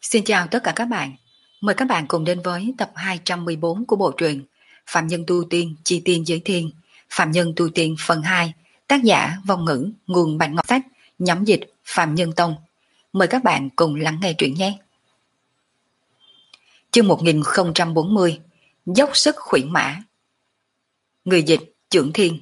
Xin chào tất cả các bạn. Mời các bạn cùng đến với tập 214 của bộ truyện Phạm Nhân Tu Tiên Chi Tiên Giới Thiên, Phạm Nhân Tu Tiên phần 2, tác giả Vong Ngữ, nguồn Bạch Ngọc Sách, nhóm dịch Phạm Nhân Tông. Mời các bạn cùng lắng nghe truyện nhé. Chương 1040, dốc sức khuyển mã. Người dịch Chưởng Thiên.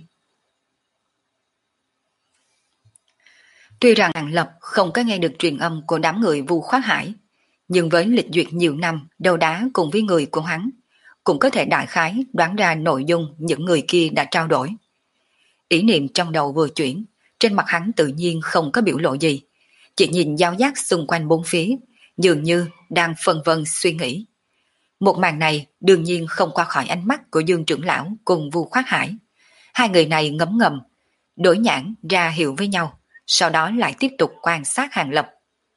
Tuy rằng Hàng Lập không có nghe được truyền âm của đám người Vu Khoát Hải, nhưng với lịch duyệt nhiều năm đấu đá cùng với người của hắn, cũng có thể đại khái đoán ra nội dung những người kia đã trao đổi. Ý niệm trong đầu vừa chuyển, trên mặt hắn tự nhiên không có biểu lộ gì, chỉ nhìn giáo giác xung quanh bốn phía, dường như đang phân vân suy nghĩ. Một màn này đương nhiên không qua khỏi ánh mắt của Dương trưởng lão cùng Vu Khoát Hải. Hai người này ngấm ngầm, đối nhãn ra hiệu với nhau, sau đó lại tiếp tục quan sát Hàng Lập.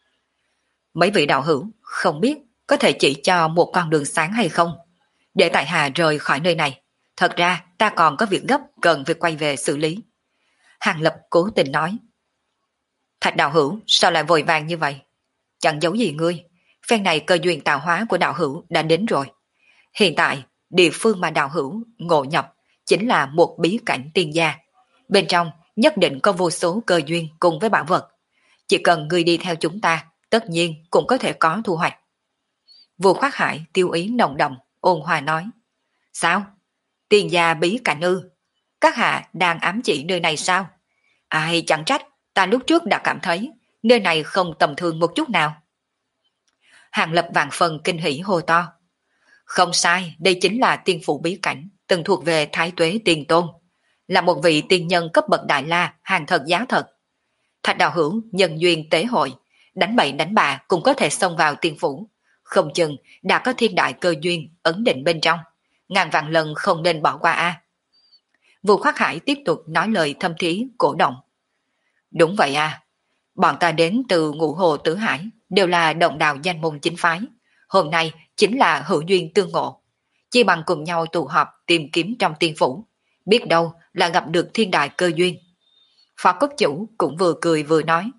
Mấy vị đạo hữu không biết có thể chỉ cho một con đường sáng hay không, để tại hạ rời khỏi nơi này. Thật ra ta còn có việc gấp cần phải quay về xử lý. Hàng Lập cố tình nói. Thạch đạo hữu sao lại vội vàng như vậy? Chẳng giấu gì ngươi, phen này cơ duyên tạo hóa của đạo hữu đã đến rồi. Hiện tại địa phương mà đạo hữu ngộ nhập chính là một bí cảnh tiên gia. Bên trong nhất định có vô số cơ duyên cùng với bảo vật. Chỉ cần ngươi đi theo chúng ta, tất nhiên cũng có thể có thu hoạch. Vu Khoát Hải tiêu ý nồng đậm, ôn hòa nói. Sao? Tiền gia bí cảnh ư? Các hạ đang ám chỉ nơi này sao? Ai chẳng trách, ta lúc trước đã cảm thấy nơi này không tầm thường một chút nào. Hàng Lập vạn phần kinh hỉ hô to. Không sai, đây chính là tiên phủ bí cảnh, từng thuộc về Thái Tuế Tiền Tôn. Là một vị tiên nhân cấp bậc đại la, hàng thật giá thật. Thạch đạo hữu nhân duyên tế hội, đánh bậy đánh bạ cũng có thể xông vào tiên phủ. Không chừng đã có thiên đại cơ duyên ấn định bên trong. Ngàn vạn lần không nên bỏ qua a. Vu Khoát Hải tiếp tục nói lời thâm thí cổ động. Đúng vậy à. Bọn ta đến từ Ngũ Hồ Tử Hải, đều là đồng đạo danh môn chính phái. Hôm nay chính là hữu duyên tương ngộ. Chỉ bằng cùng nhau tụ họp tìm kiếm trong tiên phủ. Biết đâu là gặp được thiên đại cơ duyên. Phó cốc chủ cũng vừa cười vừa nói.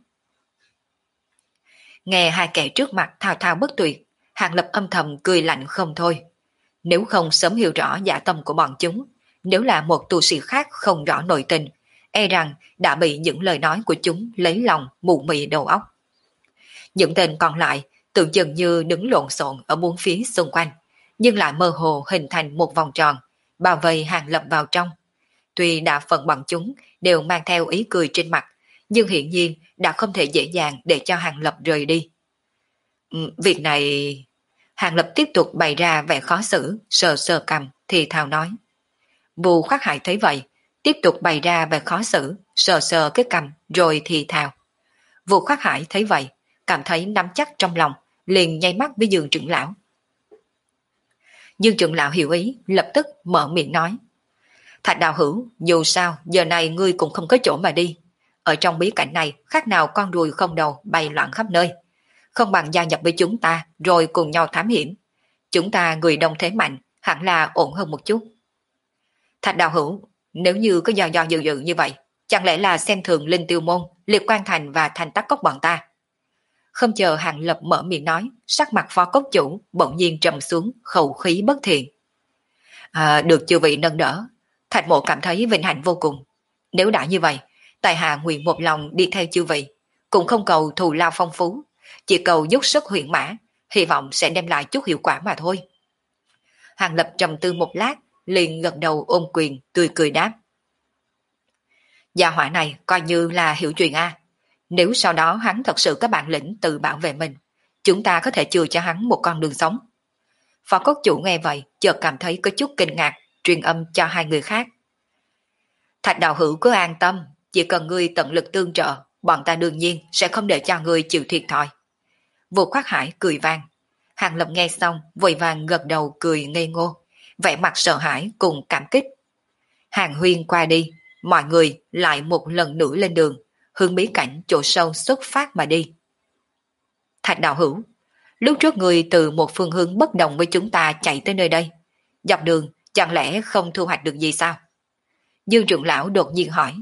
Nghe hai kẻ trước mặt thao thao bất tuyệt, Hàng Lập âm thầm cười lạnh không thôi. Nếu không sớm hiểu rõ dạ tâm của bọn chúng, nếu là một tu sĩ khác không rõ nội tình, e rằng đã bị những lời nói của chúng lấy lòng mù mị đầu óc. Những tên còn lại tự dường như đứng lộn xộn ở bốn phía xung quanh, nhưng lại mơ hồ hình thành một vòng tròn, bao vây Hàng Lập vào trong. Tuy đa phần bọn chúng đều mang theo ý cười trên mặt, nhưng hiển nhiên đã không thể dễ dàng để cho Hàng Lập rời đi. Việc này... Hàng Lập tiếp tục bày ra vẻ khó xử, sờ sờ cằm thì thào nói. Vu Khoát Hải thấy vậy, tiếp tục bày ra vẻ khó xử, sờ sờ cái cằm rồi thì thào. Vu Khoát Hải thấy vậy, cảm thấy nắm chắc trong lòng, liền nháy mắt với Dương trưởng lão. Dương trưởng lão hiểu ý, lập tức mở miệng nói. Thạch đạo hữu, dù sao giờ này ngươi cũng không có chỗ mà đi. Ở trong bí cảnh này khác nào con ruồi không đầu bay loạn khắp nơi. Không bằng gia nhập với chúng ta rồi cùng nhau thám hiểm. Chúng ta người đông thế mạnh, hẳn là ổn hơn một chút. Thạch đạo hữu, nếu như có do dự dự như vậy, chẳng lẽ là xem thường Linh Tiêu Môn, Liệt Quan Thành và Thành Tắc Cốc bọn ta? Không chờ Hàng Lập mở miệng nói, sắc mặt phó cốc chủ bỗng nhiên trầm xuống, khẩu khí bất thiện. Được chư vị nâng đỡ, Thạch mộ cảm thấy vinh hạnh vô cùng. Nếu đã như vậy, tại hạ nguyện một lòng đi theo chư vị, cũng không cầu thù lao phong phú, chỉ cầu dốc sức huyện mã, hy vọng sẽ đem lại chút hiệu quả mà thôi. Hàng Lập trầm tư một lát, liền gật đầu ôm quyền, tươi cười đáp. Gia hỏa này coi như là hiểu chuyện a. Nếu sau đó hắn thật sự có bản lĩnh tự bảo vệ mình, chúng ta có thể chừa cho hắn một con đường sống. Phó cốc chủ nghe vậy, chợt cảm thấy có chút kinh ngạc, truyền âm cho hai người khác. Thạch đạo hữu cứ an tâm, chỉ cần ngươi tận lực tương trợ, bọn ta đương nhiên sẽ không để cho ngươi chịu thiệt thòi. Vu Khoát Hải cười vang. Hàng Lập nghe xong, vội vàng gật đầu cười ngây ngô, vẻ mặt sợ hãi cùng cảm kích. Hàng huyên qua đi, mọi người lại một lần nữa lên đường, hướng bí cảnh chỗ sâu xuất phát mà đi. Thạch đạo hữu, lúc trước người từ một phương hướng bất đồng với chúng ta chạy tới nơi đây, dọc đường chẳng lẽ không thu hoạch được gì sao? Dương trưởng lão đột nhiên hỏi.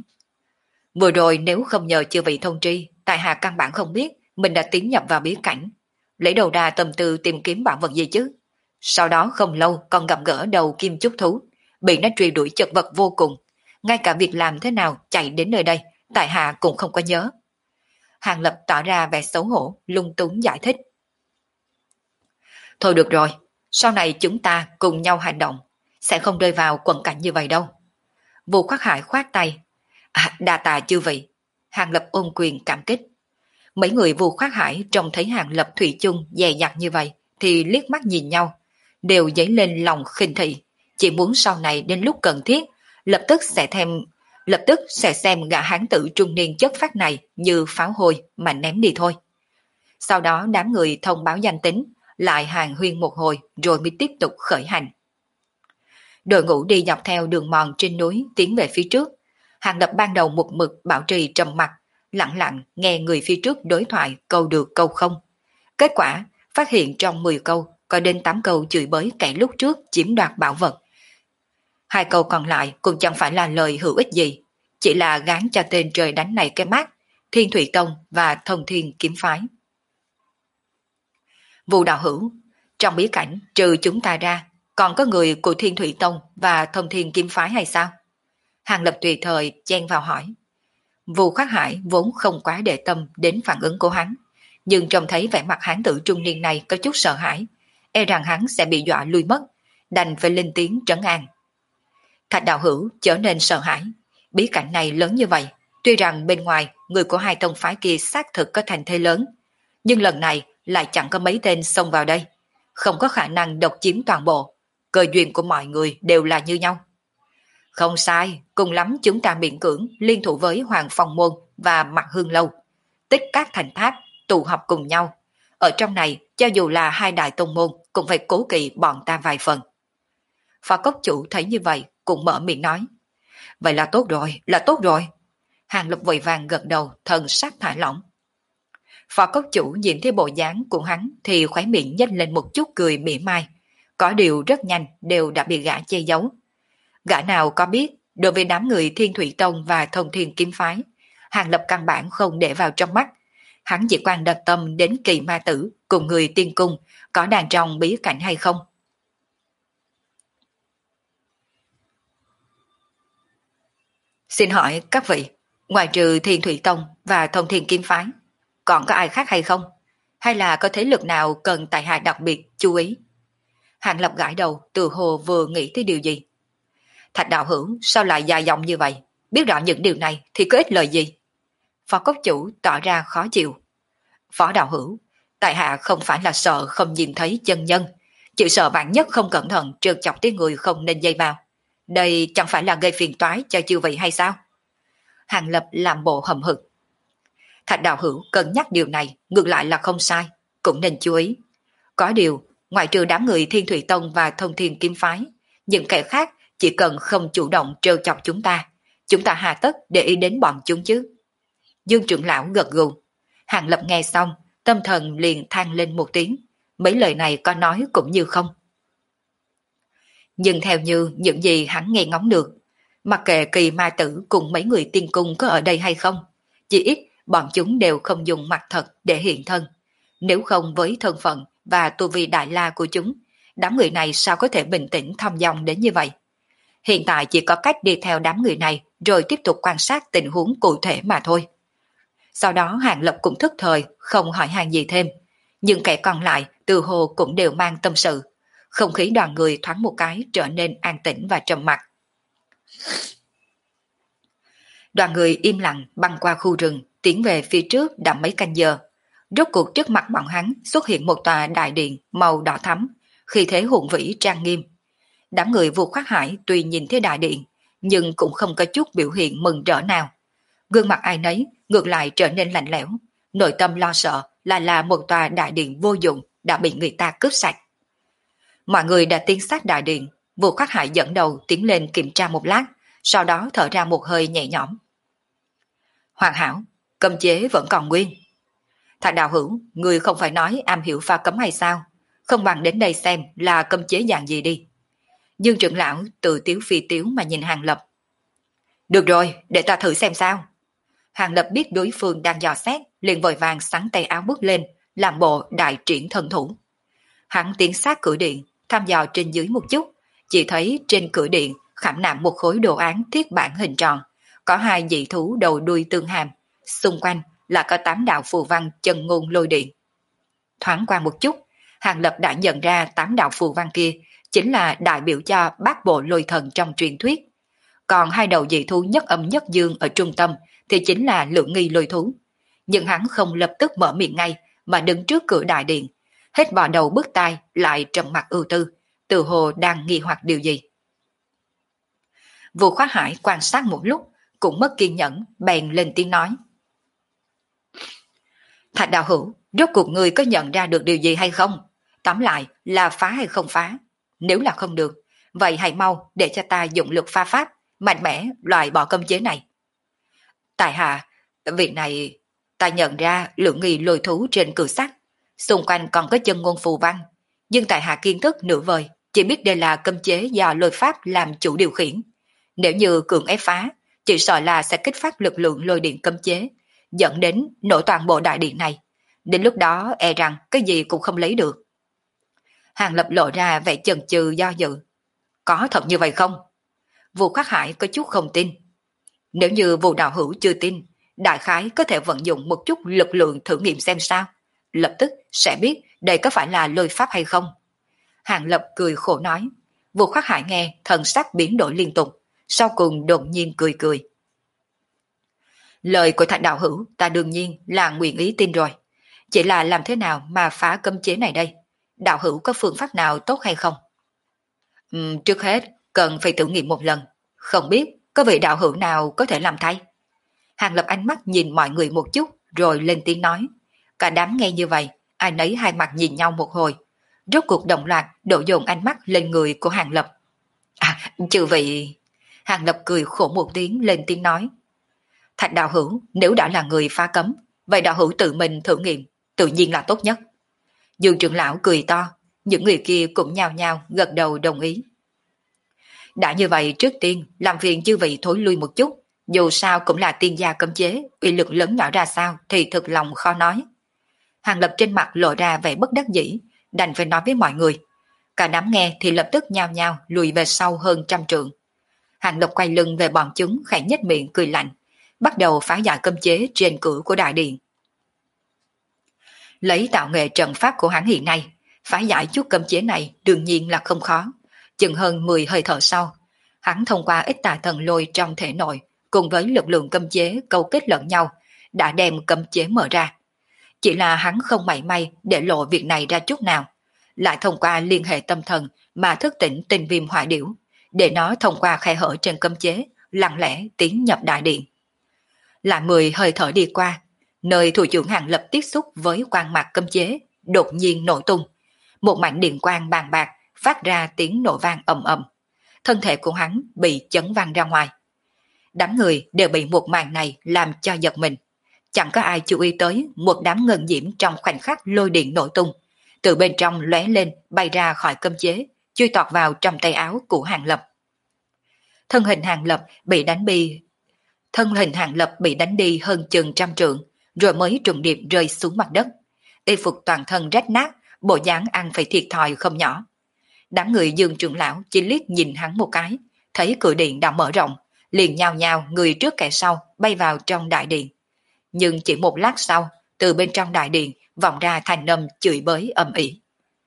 Vừa rồi nếu không nhờ chư vị thông tri, tại hạ căn bản không biết mình đã tiến nhập vào bí cảnh. lấy đầu ra tâm tư tìm kiếm bảo vật gì chứ. Sau đó không lâu còn gặp gỡ đầu kim chúc thú, bị nó truy đuổi chật vật vô cùng. Ngay cả việc làm thế nào chạy đến nơi đây, tại hạ cũng không có nhớ. Hàng Lập tỏ ra vẻ xấu hổ, lung túng giải thích. Thôi được rồi, sau này chúng ta cùng nhau hành động, sẽ không rơi vào quần cảnh như vậy đâu. Vu Khắc Hải khoát tay. Đa tạ chư vị. Hàng Lập ôm quyền cảm kích. Mấy người Vu Khắc Hải trông thấy Hàng Lập thủy chung dè dặt như vậy thì liếc mắt nhìn nhau, đều dấy lên lòng khinh thị, chỉ muốn sau này đến lúc cần thiết lập tức sẽ xem gã hán tử trung niên chất phát này như pháo hôi mà ném đi thôi. Sau đó đám người thông báo danh tính, lại hàng huyên một hồi rồi mới tiếp tục khởi hành. Đội ngũ đi dọc theo đường mòn trên núi tiến về phía trước. Hàng Lập ban đầu một mực bảo trì trầm mặc, lặng lặng nghe người phía trước đối thoại câu được câu không. Kết quả phát hiện trong 10 câu có đến 8 câu chửi bới kẻ lúc trước chiếm đoạt bảo vật. 2 câu còn lại cũng chẳng phải là lời hữu ích gì, chỉ là gán cho tên trời đánh này cái mát, Thiên Thủy Tông và Thông Thiên Kiếm Phái. Vu đạo hữu, trong bí cảnh trừ chúng ta ra, còn có người của Thiên Thủy Tông và Thông Thiên Kiếm Phái hay sao? Hàng Lập tùy thời chen vào hỏi. Vu Khắc Hải vốn không quá để tâm đến phản ứng của hắn, nhưng trông thấy vẻ mặt hán tử trung niên này có chút sợ hãi, e rằng hắn sẽ bị dọa lui mất, đành phải lên tiếng trấn an. Thạch đạo hữu trở nên sợ hãi, bí cảnh này lớn như vậy, tuy rằng bên ngoài người của hai tông phái kia xác thực có thành thế lớn, nhưng lần này lại chẳng có mấy tên xông vào đây, không có khả năng độc chiếm toàn bộ, cơ duyên của mọi người đều là như nhau. Không sai, cùng lắm chúng ta miễn cưỡng liên thủ với Hoàng Phong Môn và Mặt Hương Lâu, tích các thành tháp, tụ họp cùng nhau. Ở trong này, cho dù là hai đại tông môn cũng phải cố kỵ bọn ta vài phần. Phó cốc chủ thấy như vậy cũng mở miệng nói. Vậy là tốt rồi, là tốt rồi. Hàng Lập vội vàng gật đầu, thần sắc thả lỏng. Phó cốc chủ nhìn thấy bộ dáng của hắn thì khóe miệng nhếch lên một chút cười mỉa mai. Có điều rất nhanh đều đã bị gã che giấu. Gã nào có biết, đối với đám người Thiên Thủy Tông và Thông Thiên Kiếm Phái, Hàng Lập căn bản không để vào trong mắt. Hắn chỉ quan tâm đến Kỳ Ma Tử cùng người tiên cung có đàn trong bí cảnh hay không. Xin hỏi các vị, ngoài trừ Thiên Thủy Tông và Thông Thiên Kiếm Phái, còn có ai khác hay không? Hay là có thế lực nào cần tại hạ đặc biệt chú ý? Hàng Lập gãi đầu, từ hồ vừa nghĩ tới điều gì. Thạch đạo hữu sao lại dài dòng như vậy? Biết rõ những điều này thì có ích lợi gì? Phó cốc chủ tỏ ra khó chịu. Phó đạo hữu, tại hạ không phải là sợ không nhìn thấy chân nhân, chỉ sợ vạn nhất không cẩn thận trượt chọc tới người không nên dây vào. Đây chẳng phải là gây phiền toái cho chư vị hay sao? Hàng Lập làm bộ hậm hực. Thạch đạo hữu cân nhắc điều này ngược lại là không sai, cũng nên chú ý. Có điều, ngoại trừ đám người Thiên Thủy Tông và Thông Thiên Kiếm Phái, những kẻ khác chỉ cần không chủ động trêu chọc chúng ta hà tất để ý đến bọn chúng chứ. Dương trưởng lão gật gù. Hàng Lập nghe xong, tâm thần liền than lên một tiếng, mấy lời này có nói cũng như không. Nhưng theo như những gì hắn nghe ngóng được, mặc kệ Kỳ Ma Tử cùng mấy người tiên cung có ở đây hay không, chỉ ít bọn chúng đều không dùng mặt thật để hiện thân. Nếu không với thân phận và tu vi đại la của chúng, đám người này sao có thể bình tĩnh thong dong đến như vậy? Hiện tại chỉ có cách đi theo đám người này rồi tiếp tục quan sát tình huống cụ thể mà thôi. Sau đó Hàng Lập cũng thức thời, không hỏi han gì thêm. Nhưng kẻ còn lại từ hồ cũng đều mang tâm sự. Không khí đoàn người thoáng một cái trở nên an tĩnh và trầm mặc. Đoàn người im lặng băng qua khu rừng, tiến về phía trước đã mấy canh giờ. Rốt cuộc trước mặt bọn hắn xuất hiện một tòa đại điện màu đỏ thắm, khí thế hùng vĩ trang nghiêm. Đám người Vu Khắc Hải tuy nhìn thấy đại điện, nhưng cũng không có chút biểu hiện mừng rỡ nào. Gương mặt ai nấy ngược lại trở nên lạnh lẽo, nội tâm lo sợ là một tòa đại điện vô dụng đã bị người ta cướp sạch. Mọi người đã tiến sát đại điện, Vu Khắc Hải dẫn đầu tiến lên kiểm tra một lát, sau đó thở ra một hơi nhẹ nhõm. Hoàn hảo, cấm chế vẫn còn nguyên. Thạch đạo hữu, người không phải nói am hiểu pha cấm hay sao? Không bằng đến đây xem là cấm chế dạng gì đi. Dương trưởng lão tự tiếu phi tiếu mà nhìn Hàng Lập. Được rồi, để ta thử xem sao. Hàng Lập biết đối phương đang dò xét, liền vội vàng xắn tay áo bước lên, làm bộ đại triển thần thủ. Hắn tiến sát cửa điện, thăm dò trên dưới một chút, chỉ thấy trên cửa điện khảm nạm một khối đồ án thiết bản hình tròn, có hai dị thú đầu đuôi tương hàm, xung quanh là có 8 đạo phù văn chân ngôn lôi điện. Thoáng qua một chút, Hàng Lập đã nhận ra 8 đạo phù văn kia chính là đại biểu cho bát bộ lôi thần trong truyền thuyết. Còn hai đầu dị thú nhất âm nhất dương ở trung tâm thì chính là lượng nghi lôi thú. Nhưng hắn không lập tức mở miệng ngay mà đứng trước cửa đại điện, hết bò đầu bước tai lại trầm mặt ưu tư, tự hồ đang nghi hoặc điều gì. Vu Khoát Hải quan sát một lúc, cũng mất kiên nhẫn, bèn lên tiếng nói. Thạch đạo hữu, rốt cuộc người có nhận ra được điều gì hay không? Tóm lại là phá hay không phá? Nếu là không được, vậy hãy mau để cho ta dụng lực pha pháp, mạnh mẽ loại bỏ cấm chế này. Tại hạ, việc này ta nhận ra lượng nghi lôi thú trên cửa sắt, xung quanh còn có chân ngôn phù văn, nhưng tại hạ kiến thức nửa vời, chỉ biết đây là cấm chế do lôi pháp làm chủ điều khiển. Nếu như cường ép phá, chỉ sợ là sẽ kích phát lực lượng lôi điện cấm chế, dẫn đến nổ toàn bộ đại điện này. Đến lúc đó e rằng cái gì cũng không lấy được. Hàng Lập lộ ra vẻ chần chừ do dự. Có thật như vậy không? Vu Khắc Hải có chút không tin. Nếu như Vu đạo hữu chưa tin, đại khái có thể vận dụng một chút lực lượng thử nghiệm xem sao. Lập tức sẽ biết đây có phải là lôi pháp hay không. Hàng Lập cười khổ nói. Vu Khắc Hải nghe thần sắc biến đổi liên tục, sau cùng đột nhiên cười cười. Lời của Thạch đạo hữu ta đương nhiên là nguyện ý tin rồi. Chỉ là làm thế nào mà phá cấm chế này đây? Đạo hữu có phương pháp nào tốt hay không? Trước hết cần phải thử nghiệm một lần. Không biết có vị đạo hữu nào có thể làm thay? Hàng Lập ánh mắt nhìn mọi người một chút rồi lên tiếng nói. Cả đám nghe như vậy, ai nấy hai mặt nhìn nhau một hồi. Rốt cuộc đồng loạt đổ dồn ánh mắt lên người của Hàng Lập. Chư vị... Hàng Lập cười khổ một tiếng lên tiếng nói. Thạch đạo hữu nếu đã là người phá cấm, vậy đạo hữu tự mình thử nghiệm, tự nhiên là tốt nhất. Dương trưởng lão cười to, những người kia cũng nhao nhao gật đầu đồng ý. Đã như vậy trước tiên làm phiền chư vị thối lui một chút, dù sao cũng là tiên gia cấm chế, uy lực lớn nhỏ ra sao thì thực lòng khó nói. Hàng Lập trên mặt lộ ra vẻ bất đắc dĩ, đành phải nói với mọi người. Cả đám nghe thì lập tức nhao nhao lùi về sau hơn 100 trượng. Hàng Lập quay lưng về bọn chúng khẽ nhếch miệng cười lạnh, bắt đầu phá giải cấm chế trên cửa của đại điện. Lấy tạo nghệ trận pháp của hắn hiện nay, phá giải chút cấm chế này đương nhiên là không khó. Chừng hơn 10 hơi thở sau, hắn thông qua ít tà thần lôi trong thể nội cùng với lực lượng cấm chế câu kết lẫn nhau, đã đem cấm chế mở ra. Chỉ là hắn không mảy may để lộ việc này ra chút nào, lại thông qua liên hệ tâm thần mà thức tỉnh tinh viêm hỏa điểu, để nó thông qua khe hở trên cấm chế, lặng lẽ tiến nhập đại điện. Lại 10 hơi thở đi qua, nơi thủ trưởng Hàng Lập tiếp xúc với quang mạc cấm chế, đột nhiên nổ tung. Một mảnh điện quang bàn bạc phát ra tiếng nổ vang ầm ầm. Thân thể của hắn bị chấn văng ra ngoài. Đám người đều bị một màn này làm cho giật mình. Chẳng có ai chú ý tới một đám ngân diễm trong khoảnh khắc lôi điện nổ tung. Từ bên trong lóe lên bay ra khỏi cấm chế, chui tọt vào trong tay áo của Hàng Lập. Thân hình Hàng Lập bị đánh đi hơn chừng 100 trượng, rồi mới trùng điệp rơi xuống mặt đất. Y phục toàn thân rách nát, bộ dáng ăn phải thiệt thòi không nhỏ. Đám người Dương trưởng lão chỉ liếc nhìn hắn một cái, thấy cửa điện đã mở rộng, liền nhao nhao người trước kẻ sau bay vào trong đại điện. Nhưng chỉ một lát sau, từ bên trong đại điện vọng ra thành âm chửi bới ầm ĩ.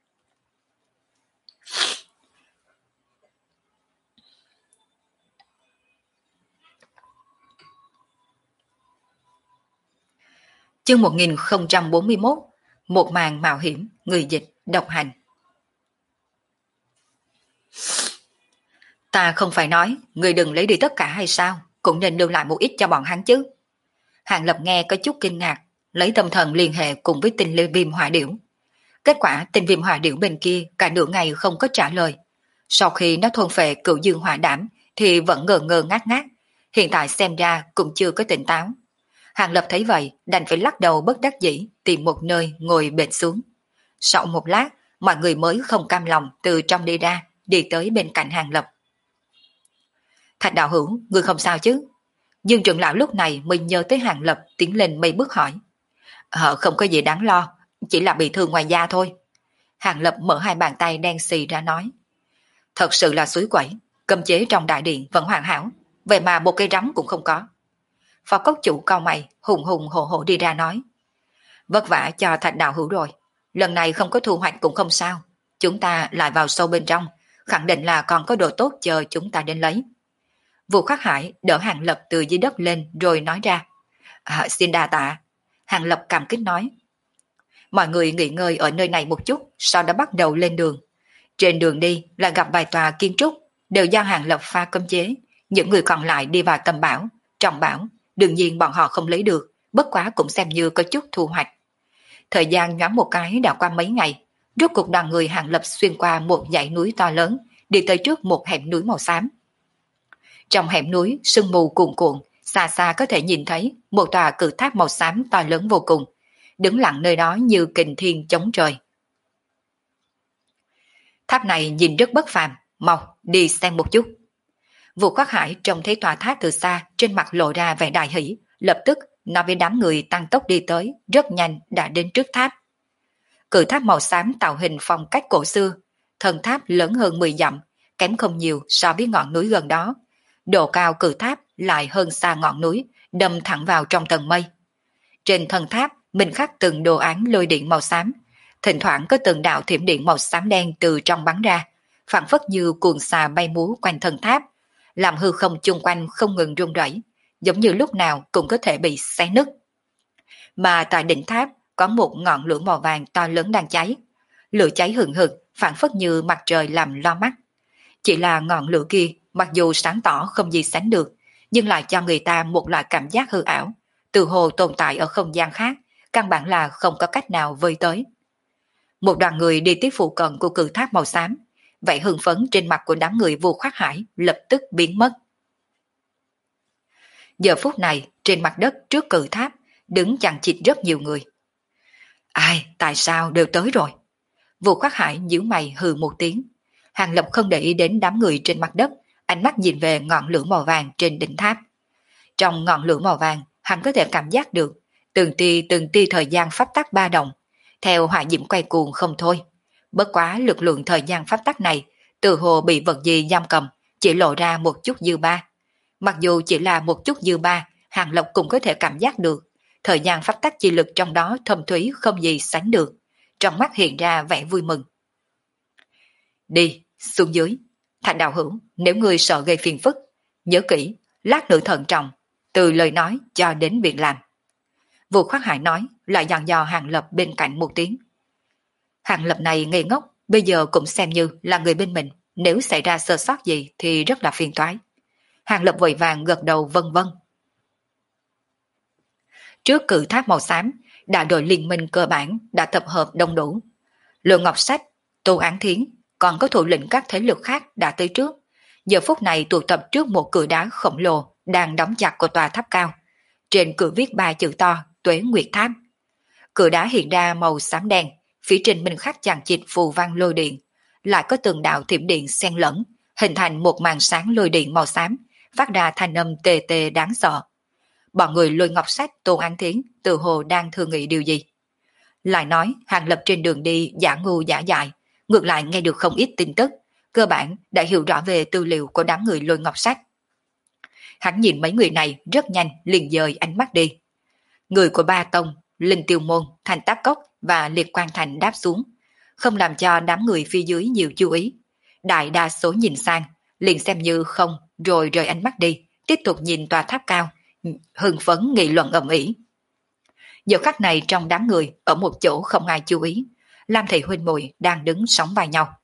Chương 1041, một màn mạo hiểm, người dịch, độc hành. Ta không phải nói, người đừng lấy đi tất cả hay sao, cũng nên lưu lại một ít cho bọn hắn chứ. Hàng Lập nghe có chút kinh ngạc, lấy tâm thần liên hệ cùng với tinh viêm hỏa điểu. Kết quả tinh viêm hỏa điểu bên kia cả nửa ngày không có trả lời. Sau khi nó thôn phệ cửu dương hỏa đảm thì vẫn ngờ ngơ ngác ngác, hiện tại xem ra cũng chưa có tỉnh táo. Hàng Lập thấy vậy đành phải lắc đầu bất đắc dĩ tìm một nơi ngồi bệt xuống. Sau một lát mọi người mới không cam lòng từ trong đi ra, đi tới bên cạnh Hàng Lập. Thạch đạo hữu, người không sao chứ? Dương trưởng lão lúc này mới nhớ tới Hàng Lập tiến lên mấy bước hỏi. Không có gì đáng lo, Chỉ là bị thương ngoài da thôi. Hàng Lập mở hai bàn tay đen xì ra nói. Thật sự là suối quẩy, cấm chế trong đại điện vẫn hoàn hảo, vậy mà một cây rắm cũng không có. Phó cốc chủ cau mày, hùng hùng hổ hổ đi ra nói. Vất vả cho Thạch đạo hữu rồi, lần này không có thu hoạch cũng không sao, chúng ta lại vào sâu bên trong, khẳng định là còn có đồ tốt chờ chúng ta đến lấy. Vũ Khắc Hải đỡ Hàng Lập từ dưới đất lên rồi nói ra. Xin đa tạ. Hàng Lập cảm kích nói. Mọi người nghỉ ngơi ở nơi này một chút, sau đó bắt đầu lên đường. Trên đường đi là gặp vài tòa kiến trúc, đều do Hàng Lập pha cấm chế, những người còn lại đi vào tầm bão, trọng bão, đương nhiên bọn họ không lấy được, bất quá cũng xem như có chút thu hoạch. Thời gian nhoáng một cái đã qua mấy ngày, rốt cuộc đoàn người Hàng Lập xuyên qua một dãy núi to lớn, đi tới trước một hẻm núi màu xám. Trong hẻm núi, sương mù cuồn cuộn, xa xa có thể nhìn thấy một tòa cự tháp màu xám to lớn vô cùng, đứng lặng nơi đó như kình thiên chống trời. Tháp này nhìn rất bất phàm, mau đi xem một chút. Vũ Khắc Hải trông thấy tòa tháp từ xa, trên mặt lộ ra vẻ đại hỷ, lập tức nói với đám người tăng tốc đi tới, rất nhanh đã đến trước tháp. Cự tháp màu xám tạo hình phong cách cổ xưa, thân tháp lớn hơn 10 dặm, kém không nhiều so với ngọn núi gần đó. Độ cao cự tháp lại hơn xa ngọn núi, đâm thẳng vào trong tầng mây. Trên thân tháp, mình khắc từng đồ án lôi điện màu xám, thỉnh thoảng có từng đạo thiểm điện màu xám đen từ trong bắn ra, phản phất như cuồng xà bay múa quanh thân tháp, làm hư không chung quanh không ngừng rung rẩy, giống như lúc nào cũng có thể bị xé nứt. Mà tại đỉnh tháp có một ngọn lửa màu vàng to lớn đang cháy, lửa cháy hừng hực, phản phất như mặt trời làm lo mắt. Chỉ là ngọn lửa kia, mặc dù sáng tỏ không gì sánh được, nhưng lại cho người ta một loại cảm giác hư ảo, từ hồ tồn tại ở không gian khác, căn bản là không có cách nào vơi tới. Một đoàn người đi tiếp phụ cận của cự tháp màu xám, vậy hưng phấn trên mặt của đám người Vũ Khắc Hải lập tức biến mất. Giờ phút này, trên mặt đất trước cự tháp, đứng chằng chịt rất nhiều người. Ai, tại sao đều tới rồi? Vũ Khắc Hải nhíu mày hừ một tiếng. Hàng Lập không để ý đến đám người trên mặt đất, ánh mắt nhìn về ngọn lửa màu vàng trên đỉnh tháp. Trong ngọn lửa màu vàng, hắn có thể cảm giác được từng tia thời gian pháp tắc ba động, theo hỏa diễm quay cuồng không thôi. Bất quá lực lượng thời gian pháp tắc này, từ hồ bị vật gì giam cầm, chỉ lộ ra một chút dư ba. Mặc dù chỉ là một chút dư ba, Hàng Lập cũng có thể cảm giác được, thời gian pháp tắc chi lực trong đó thâm thúy không gì sánh được. Trong mắt hiện ra vẻ vui mừng. Đi, xuống dưới. Thạch đạo hữu, nếu ngươi sợ gây phiền phức, nhớ kỹ, lát nữa thận trọng, từ lời nói cho đến việc làm. Vũ Khắc Hải nói, lại dặn dò Hàng Lập bên cạnh một tiếng. Hàng Lập này ngây ngốc, bây giờ cũng xem như là người bên mình, nếu xảy ra sơ sót gì thì rất là phiền toái. Hàng Lập vội vàng gật đầu vân vân. Trước cự tháp màu xám, đại đội liên minh cơ bản đã tập hợp đông đủ. Lượng Ngọc Sách, Tô Án Thiến, còn có thủ lĩnh các thế lực khác đã tới trước. Giờ phút này tụ tập trước một cửa đá khổng lồ đang đóng chặt của tòa tháp cao. Trên cửa viết 3 chữ to, Tuế Nguyệt Tháp. Cửa đá hiện ra màu xám đen, phía trên minh khắc chằng chịt phù văn lôi điện, lại có từng đạo thiểm điện xen lẫn, hình thành một màn sáng lôi điện màu xám, phát ra thanh âm tê tê đáng sợ. Bọn người Lôi Ngọc Sách, Tô An Thiến tự hồ đang thương nghị điều gì. Lại nói Hàng Lập trên đường đi giả ngu giả dại, ngược lại nghe được không ít tin tức, cơ bản đã hiểu rõ về tư liệu của đám người Lôi Ngọc Sách. Hắn nhìn mấy người này rất nhanh liền dời ánh mắt đi. Người của Ba Tông, Linh Tiêu Môn, Thành Tác Cốc và Liệt Quan Thành đáp xuống, không làm cho đám người phía dưới nhiều chú ý. Đại đa số nhìn sang, liền xem như không rồi rời ánh mắt đi, tiếp tục nhìn tòa tháp cao, hưng phấn nghị luận ầm ĩ. Giờ khắc này trong đám người, ở một chỗ không ai chú ý, Lam Thị huynh muội đang đứng sóng vai nhau.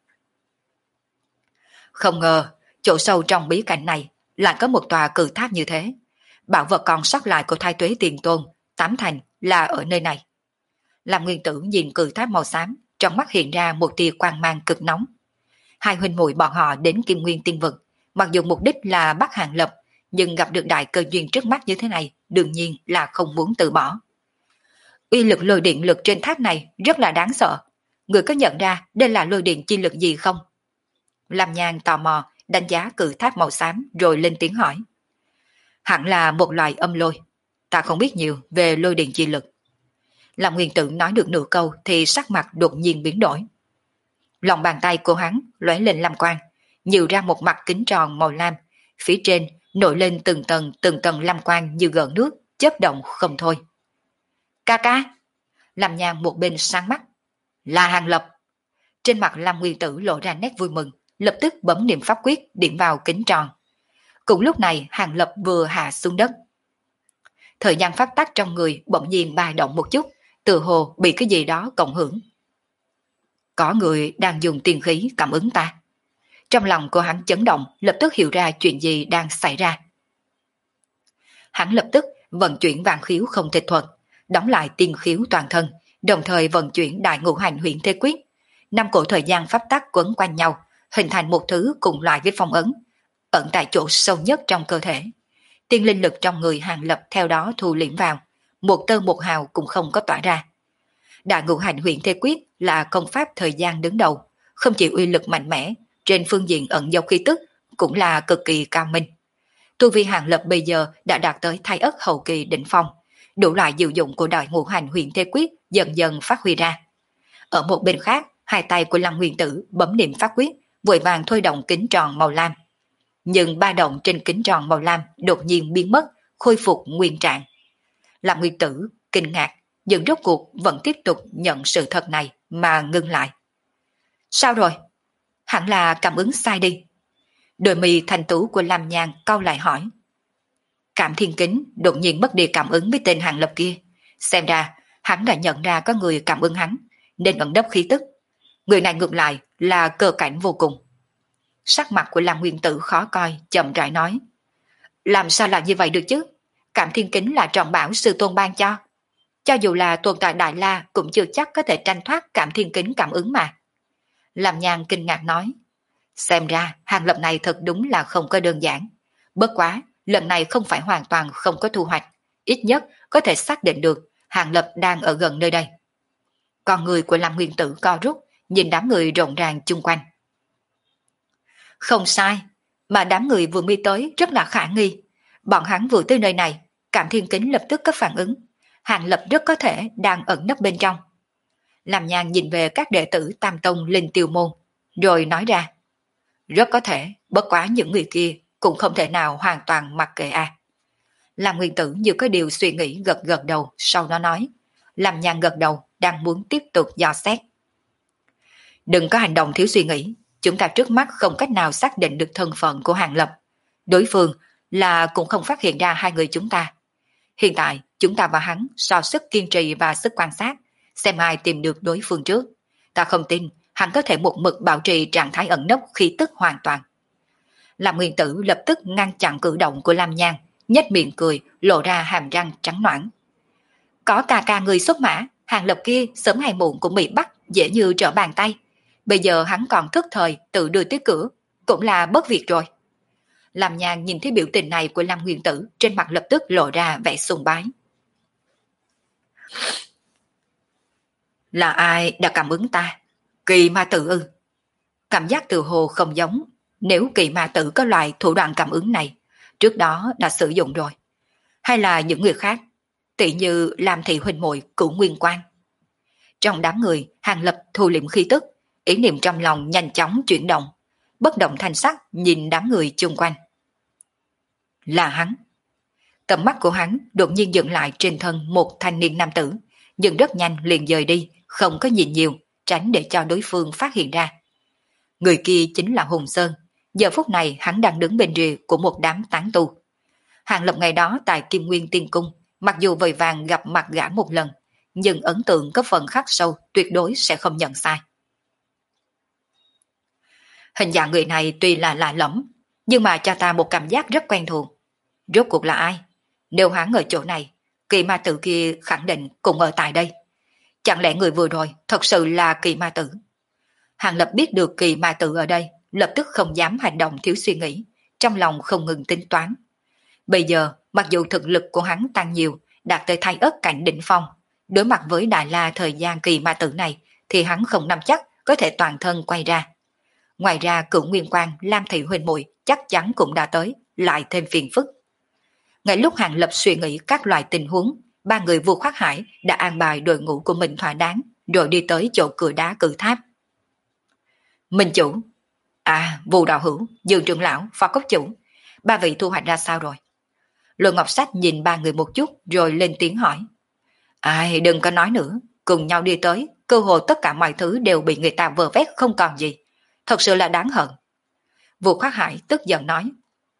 Không ngờ, chỗ sâu trong bí cảnh này lại có một tòa cự tháp như thế. Bảo vật còn sót lại của Thái Tuế Tiền Tôn, tám thành là ở nơi này. Lam Nguyên Tử nhìn cự tháp màu xám, trong mắt hiện ra một tia quang mang cực nóng. Hai huynh muội bọn họ đến Kim Nguyên Tiên Vực, mặc dù mục đích là bắt Hàng Lập, nhưng gặp được đại cơ duyên trước mắt như thế này, đương nhiên là không muốn từ bỏ. Uy lực lôi điện lực trên tháp này rất là đáng sợ. Người có nhận ra đây là lôi điện chi lực gì không? Lam Nhan tò mò đánh giá cự tháp màu xám rồi lên tiếng hỏi. Hẳn là một loại âm lôi. Ta không biết nhiều về lôi điện chi lực. Lâm Nguyên Tử nói được nửa câu thì sắc mặt đột nhiên biến đổi. Lòng bàn tay của hắn lóe lên lam quang, nhiều ra một mặt kính tròn màu lam, phía trên nổi lên từng tầng lam quang như gợn nước, chớp động không thôi. Ca ca! Lâm Nhan một bên sáng mắt. Là Hàng Lập! Trên mặt Lâm Nguyên Tử lộ ra nét vui mừng, lập tức bấm niệm pháp quyết điểm vào kính tròn. Cùng lúc này Hàng Lập vừa hạ xuống đất. Thời gian pháp tắc trong người bỗng nhiên ba động một chút, tự hồ bị cái gì đó cộng hưởng. Có người đang dùng tiên khí cảm ứng ta. Trong lòng của hắn chấn động, lập tức hiểu ra chuyện gì đang xảy ra. Hắn lập tức vận chuyển vạn khiếu không thể thuật, đóng lại tiên khiếu toàn thân, đồng thời vận chuyển đại ngũ hành huyễn thế quyết. Năm cổ thời gian pháp tắc quấn quanh nhau, hình thành một thứ cùng loại với phong ấn, ẩn tại chỗ sâu nhất trong cơ thể. Tiên linh lực trong người Hàng Lập theo đó thu liễm vào, một tơ một hào cũng không có tỏa ra. Đại ngũ hành huyễn thế quyết là công pháp thời gian đứng đầu, không chỉ uy lực mạnh mẽ, trên phương diện ẩn dấu khí tức cũng là cực kỳ cao minh. Tu vi Hàng Lập bây giờ đã đạt tới thái ất hậu kỳ đỉnh phong, đủ loại diệu dụng của đại ngũ hành huyễn thế quyết dần dần phát huy ra. Ở một bên khác, hai tay của Lâm Nguyên Tử bấm niệm pháp quyết, vội vàng thôi động kính tròn màu lam. Nhưng ba động trên kính tròn màu lam đột nhiên biến mất, khôi phục nguyên trạng. Lâm Nguyên Tử kinh ngạc, nhưng rốt cuộc vẫn tiếp tục nhận sự thật này mà ngưng lại. Sao rồi? Hẳn là cảm ứng sai đi. Đôi mi thanh tú của Lam Nhan cau lại hỏi. Cảm thiên kính đột nhiên mất đi cảm ứng với tên Hàng Lập kia. Xem ra hắn đã nhận ra có người cảm ứng hắn, nên ẩn nấp khí tức. Người này ngược lại là cơ cảnh vô cùng. Sắc mặt của Lam Nguyên Tử khó coi, chậm rãi nói. Làm sao lại như vậy được chứ? Cảm thiên kính là trọng bảo sư tôn ban cho. Cho dù là tồn tại Đại La cũng chưa chắc có thể tranh thoát cảm thiên kính cảm ứng mà. Lam Nhan kinh ngạc nói. Xem ra Hàng Lập này thật đúng là không có đơn giản. Bất quá, lần này không phải hoàn toàn không có thu hoạch. Ít nhất có thể xác định được Hàng Lập đang ở gần nơi đây. Con người của Lam Nguyên Tử co rút, nhìn đám người rộn ràng chung quanh. Không sai, mà đám người vừa mới tới rất là khả nghi. Bọn hắn vừa tới nơi này, cảm thiên kính lập tức có phản ứng. Hàng Lập rất có thể đang ẩn nấp bên trong. Làm Nhan nhìn về các đệ tử Tam Tông Linh Tiêu Môn, rồi nói ra. Rất có thể, bất quá những người kia cũng không thể nào hoàn toàn mặc kệ a. Làm Nguyên Tử như có điều suy nghĩ gật gật đầu, sau đó nói. Làm Nhan gật đầu, đang muốn tiếp tục dò xét. Đừng có hành động thiếu suy nghĩ, chúng ta trước mắt không cách nào xác định được thân phận của Hàng Lập. Đối phương là cũng không phát hiện ra hai người chúng ta. Hiện tại, chúng ta và hắn so sức kiên trì và sức quan sát, xem ai tìm được đối phương trước. Ta không tin hắn có thể một mực bảo trì trạng thái ẩn nấp khí tức hoàn toàn. Lam Nguyên Tử lập tức ngăn chặn cử động của Lam Nhan, nhếch miệng cười, lộ ra hàm răng trắng nõn. Có ca người xuất mã, Hàng Lập kia sớm hay muộn cũng bị bắt, dễ như trở bàn tay. Bây giờ hắn còn thức thời tự đưa tới cửa, cũng là bất việc rồi. Lam Nhan nhìn thấy biểu tình này của Lam Nguyên Tử, trên mặt lập tức lộ ra vẻ sùng bái. Là ai đã cảm ứng ta? Kỳ ma tử ư? Cảm giác từ hồ không giống. Nếu kỳ ma tử có loại thủ đoạn cảm ứng này, trước đó đã sử dụng rồi. Hay là những người khác, tỷ như Lam Thị huynh muội Cửu Nguyên Quan. Trong đám người, Hàng Lập thu liệm khí tức, ý niệm trong lòng nhanh chóng chuyển động, bất động thanh sắc nhìn đám người chung quanh. Là hắn. Tầm mắt của hắn đột nhiên dừng lại trên thân một thanh niên nam tử, nhưng rất nhanh liền dời đi, không có nhìn nhiều, tránh để cho đối phương phát hiện ra. Người kia chính là Hùng Sơn, giờ phút này hắn đang đứng bên rìa của một đám tán tu. Hàng Lập ngày đó tại Kim Nguyên Tiên Cung, mặc dù vội vàng gặp mặt gã một lần, nhưng ấn tượng có phần khắc sâu, tuyệt đối sẽ không nhận sai. Hình dạng người này tuy là lạ lẫm, nhưng mà cho ta một cảm giác rất quen thuộc. Rốt cuộc là ai? Nếu hắn ở chỗ này, kỳ ma tử kia khẳng định cũng ở tại đây. Chẳng lẽ người vừa rồi thật sự là kỳ ma tử? Hàng Lập biết được kỳ ma tử ở đây, lập tức không dám hành động thiếu suy nghĩ, trong lòng không ngừng tính toán. Bây giờ, mặc dù thực lực của hắn tăng nhiều, đạt tới thái ất cảnh đỉnh phong, đối mặt với Đại La thời gian kỳ ma tử này, thì hắn không nắm chắc có thể toàn thân quay ra. Ngoài ra Cửu Nguyên Quan, Lam Thị huynh muội chắc chắn cũng đã tới, lại thêm phiền phức. Ngay lúc Hàng Lập suy nghĩ các loại tình huống, ba người vua Khoát Hải đã an bài đội ngũ của mình thỏa đáng, rồi đi tới chỗ cửa đá cử tháp. Minh chủ, Vu đạo hữu, Dương trưởng lão, Phó cốc chủ, ba vị thu hoạch ra sao rồi? Lôi Ngọc Sách nhìn ba người một chút rồi lên tiếng hỏi. Ai, đừng có nói nữa, cùng nhau đi tới, cơ hồ tất cả mọi thứ đều bị người ta vơ vét không còn gì. Thật sự là đáng hận. Vua Khoát Hải tức giận nói.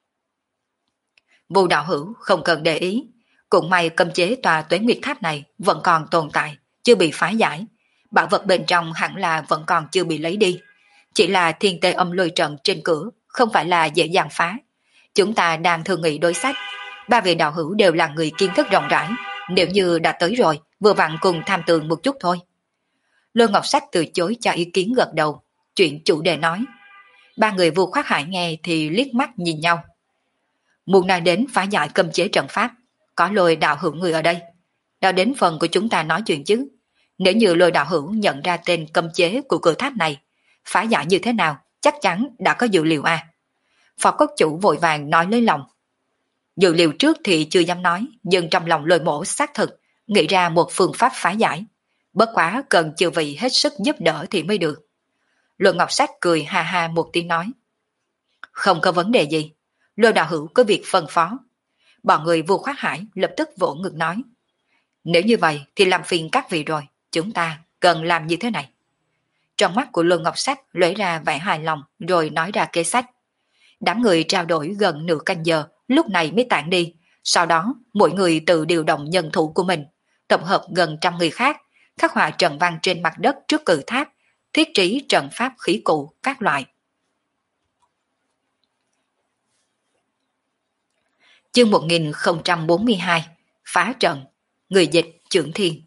Vu đạo hữu không cần để ý, cũng may cấm chế tòa Tuế Nguyệt Tháp này vẫn còn tồn tại, chưa bị phá giải. Bảo vật bên trong hẳn là vẫn còn chưa bị lấy đi. Chỉ là thiên tê âm lôi trận trên cửa, không phải là dễ dàng phá. Chúng ta đang thương nghị đối sách. Ba vị đạo hữu đều là người kiến thức rộng rãi. Nếu như đã tới rồi, vừa vặn cùng tham tường một chút thôi. Lôi Ngọc Sách từ chối cho ý kiến gật đầu. Chuyện chủ đề nói. Ba người Vua Khoát Hải nghe thì liếc mắt nhìn nhau. Muốn nói đến phá giải cấm chế trận pháp, có Lôi đạo hữu người ở đây. Đã đến phần của chúng ta nói chuyện chứ. Nếu như Lôi đạo hữu nhận ra tên cấm chế của cửa tháp này, phá giải như thế nào, chắc chắn đã có dự liệu à. Phó cốc chủ vội vàng nói lấy lòng. Dự liệu trước thì chưa dám nói, nhưng trong lòng Lôi mổ xác thực, nghĩ ra một phương pháp phá giải. Bất quá cần chư vị hết sức giúp đỡ thì mới được. Lôi Ngọc Sách cười ha ha một tiếng nói. Không có vấn đề gì, Lôi đạo hữu có việc phân phó. Bọn người Vua Khoát Hải lập tức vỗ ngực nói. Nếu như vậy thì làm phiền các vị rồi, chúng ta cần làm như thế này. Trong mắt của Lôi Ngọc Sách lóe ra vẻ hài lòng rồi nói ra kế sách. Đám người trao đổi gần nửa canh giờ, lúc này mới tản đi. Sau đó, mỗi người tự điều động nhân thủ của mình, tập hợp gần 100 người khác, khắc họa trận văn trên mặt đất trước cử tháp, thiết trí trận pháp khí cụ các loại. Chương 1042 Phá trận. Người dịch Trưởng Thiên.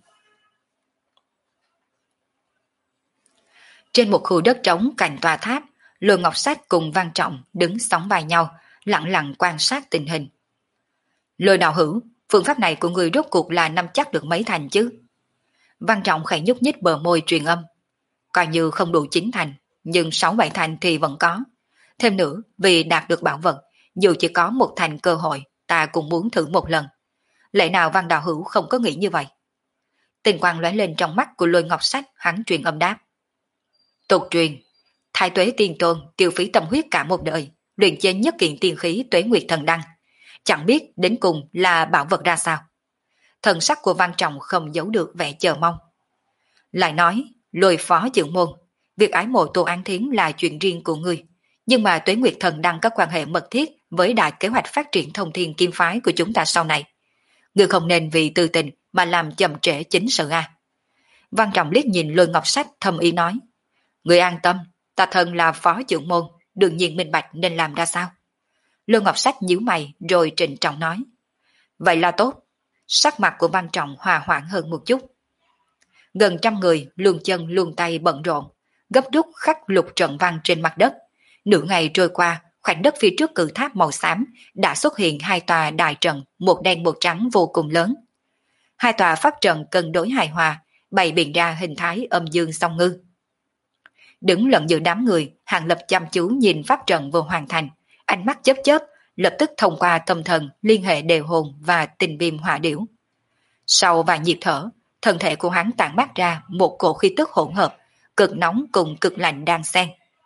Trên một khu đất trống cạnh tòa tháp, Lôi Ngọc Sách cùng Văn Trọng đứng sóng vai nhau, lặng lặng quan sát tình hình. Lôi đạo hữu, phương pháp này của người rốt cuộc là nắm chắc được mấy thành chứ? Văn Trọng khẽ nhúc nhích bờ môi truyền âm. Coi như không đủ 9 thành, nhưng 6-7 thành thì vẫn có. Thêm nữa, vì đạt được bảo vật, dù chỉ có 1 thành cơ hội, ta cũng muốn thử một lần. Lẽ nào Văn đạo hữu không có nghĩ như vậy? Tình quang lóe lên trong mắt của Lôi Ngọc Sách, hắn truyền âm đáp. Tục truyền, Thái Tuế Tiên Tôn tiêu phí tâm huyết cả một đời, luyện chế nhất kiện tiên khí Tuế Nguyệt Thần Đăng. Chẳng biết đến cùng là bảo vật ra sao. Thần sắc của Văn Trọng không giấu được vẻ chờ mong. Lại nói, Lôi phó trưởng môn, việc ái mộ Tô An Thiến là chuyện riêng của người, nhưng mà Tuế Nguyệt Thần Đăng có quan hệ mật thiết với đại kế hoạch phát triển thông thiên kim phái của chúng ta sau này. Người không nên vì tư tình mà làm chậm trễ chính sự a. Văn Trọng liếc nhìn Lôi Ngọc Sách thầm ý nói. Người an tâm, ta thân là phó trưởng môn, đương nhiên minh bạch nên làm ra sao. Lôi Ngọc Sách nhíu mày rồi trịnh trọng nói. Vậy là tốt. Sắc mặt của Văn Trọng hòa hoãn hơn một chút. Gần 100 người luồn chân luồn tay bận rộn, gấp rút khắc lục trận văn trên mặt đất. Nửa ngày trôi qua, khoảnh đất phía trước cự tháp màu xám đã xuất hiện 2 tòa đại trận, một đen một trắng vô cùng lớn. 2 tòa pháp trận cân đối hài hòa, bày biện ra hình thái âm dương song ngư. Đứng lẫn giữa đám người, Hàng Lập chăm chú nhìn pháp trận vừa hoàn thành, ánh mắt chớp chớp, lập tức thông qua tâm thần liên hệ đề hồn và tình viêm hỏa điểu. Sau vài nhịp thở, thân thể của hắn tản mát ra một cổ khí tức hỗn hợp, cực nóng cùng cực lạnh đang xen.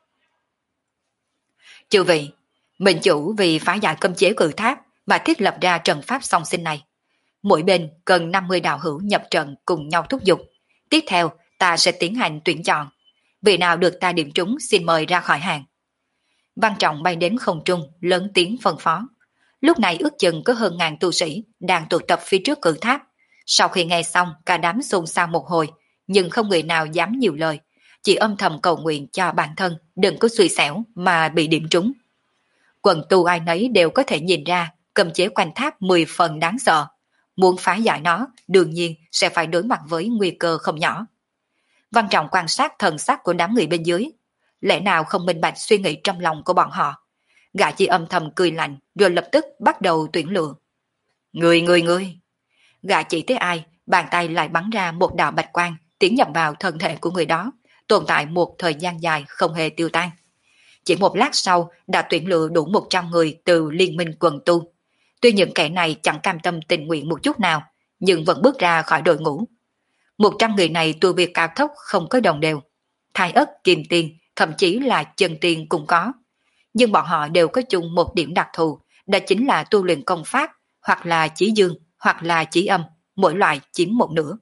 Chư vị, mình chủ vì phá giải cấm chế cự tháp mà thiết lập ra trận pháp song sinh này. Mỗi bên cần 50 đạo hữu nhập trận cùng nhau thúc giục. Tiếp theo, ta sẽ tiến hành tuyển chọn. Vị nào được ta điểm trúng xin mời ra khỏi hàng. Văn Trọng bay đến không trung, lớn tiếng phân phó. Lúc này ước chừng có hơn 1000 tu sĩ đang tụ tập phía trước cự tháp. Sau khi nghe xong, cả đám xôn xao một hồi, nhưng không người nào dám nhiều lời, chỉ âm thầm cầu nguyện cho bản thân đừng có xui xẻo mà bị điểm trúng. Quần tu ai nấy đều có thể nhìn ra cấm chế quanh tháp 10 phần đáng sợ. Muốn phá giải nó, đương nhiên sẽ phải đối mặt với nguy cơ không nhỏ. Văn Trọng quan sát thần sắc của đám người bên dưới, lẽ nào không minh bạch suy nghĩ trong lòng của bọn họ. Gã chỉ âm thầm cười lạnh rồi lập tức bắt đầu tuyển lựa. Người. Gã chỉ tới ai, bàn tay lại bắn ra một đạo bạch quang tiến nhập vào thân thể của người đó, tồn tại một thời gian dài không hề tiêu tan. Chỉ một lát sau đã tuyển lựa đủ 100 người từ liên minh quần tu. Tuy những kẻ này chẳng cam tâm tình nguyện một chút nào, nhưng vẫn bước ra khỏi đội ngũ. 100 người này tu vi cao thấp không có đồng đều. Thái ất, kim tiên, thậm chí là chân tiên cũng có. Nhưng bọn họ đều có chung một điểm đặc thù, đó chính là tu luyện công pháp, hoặc là chí dương, hoặc là chí âm, mỗi loại chiếm một nửa.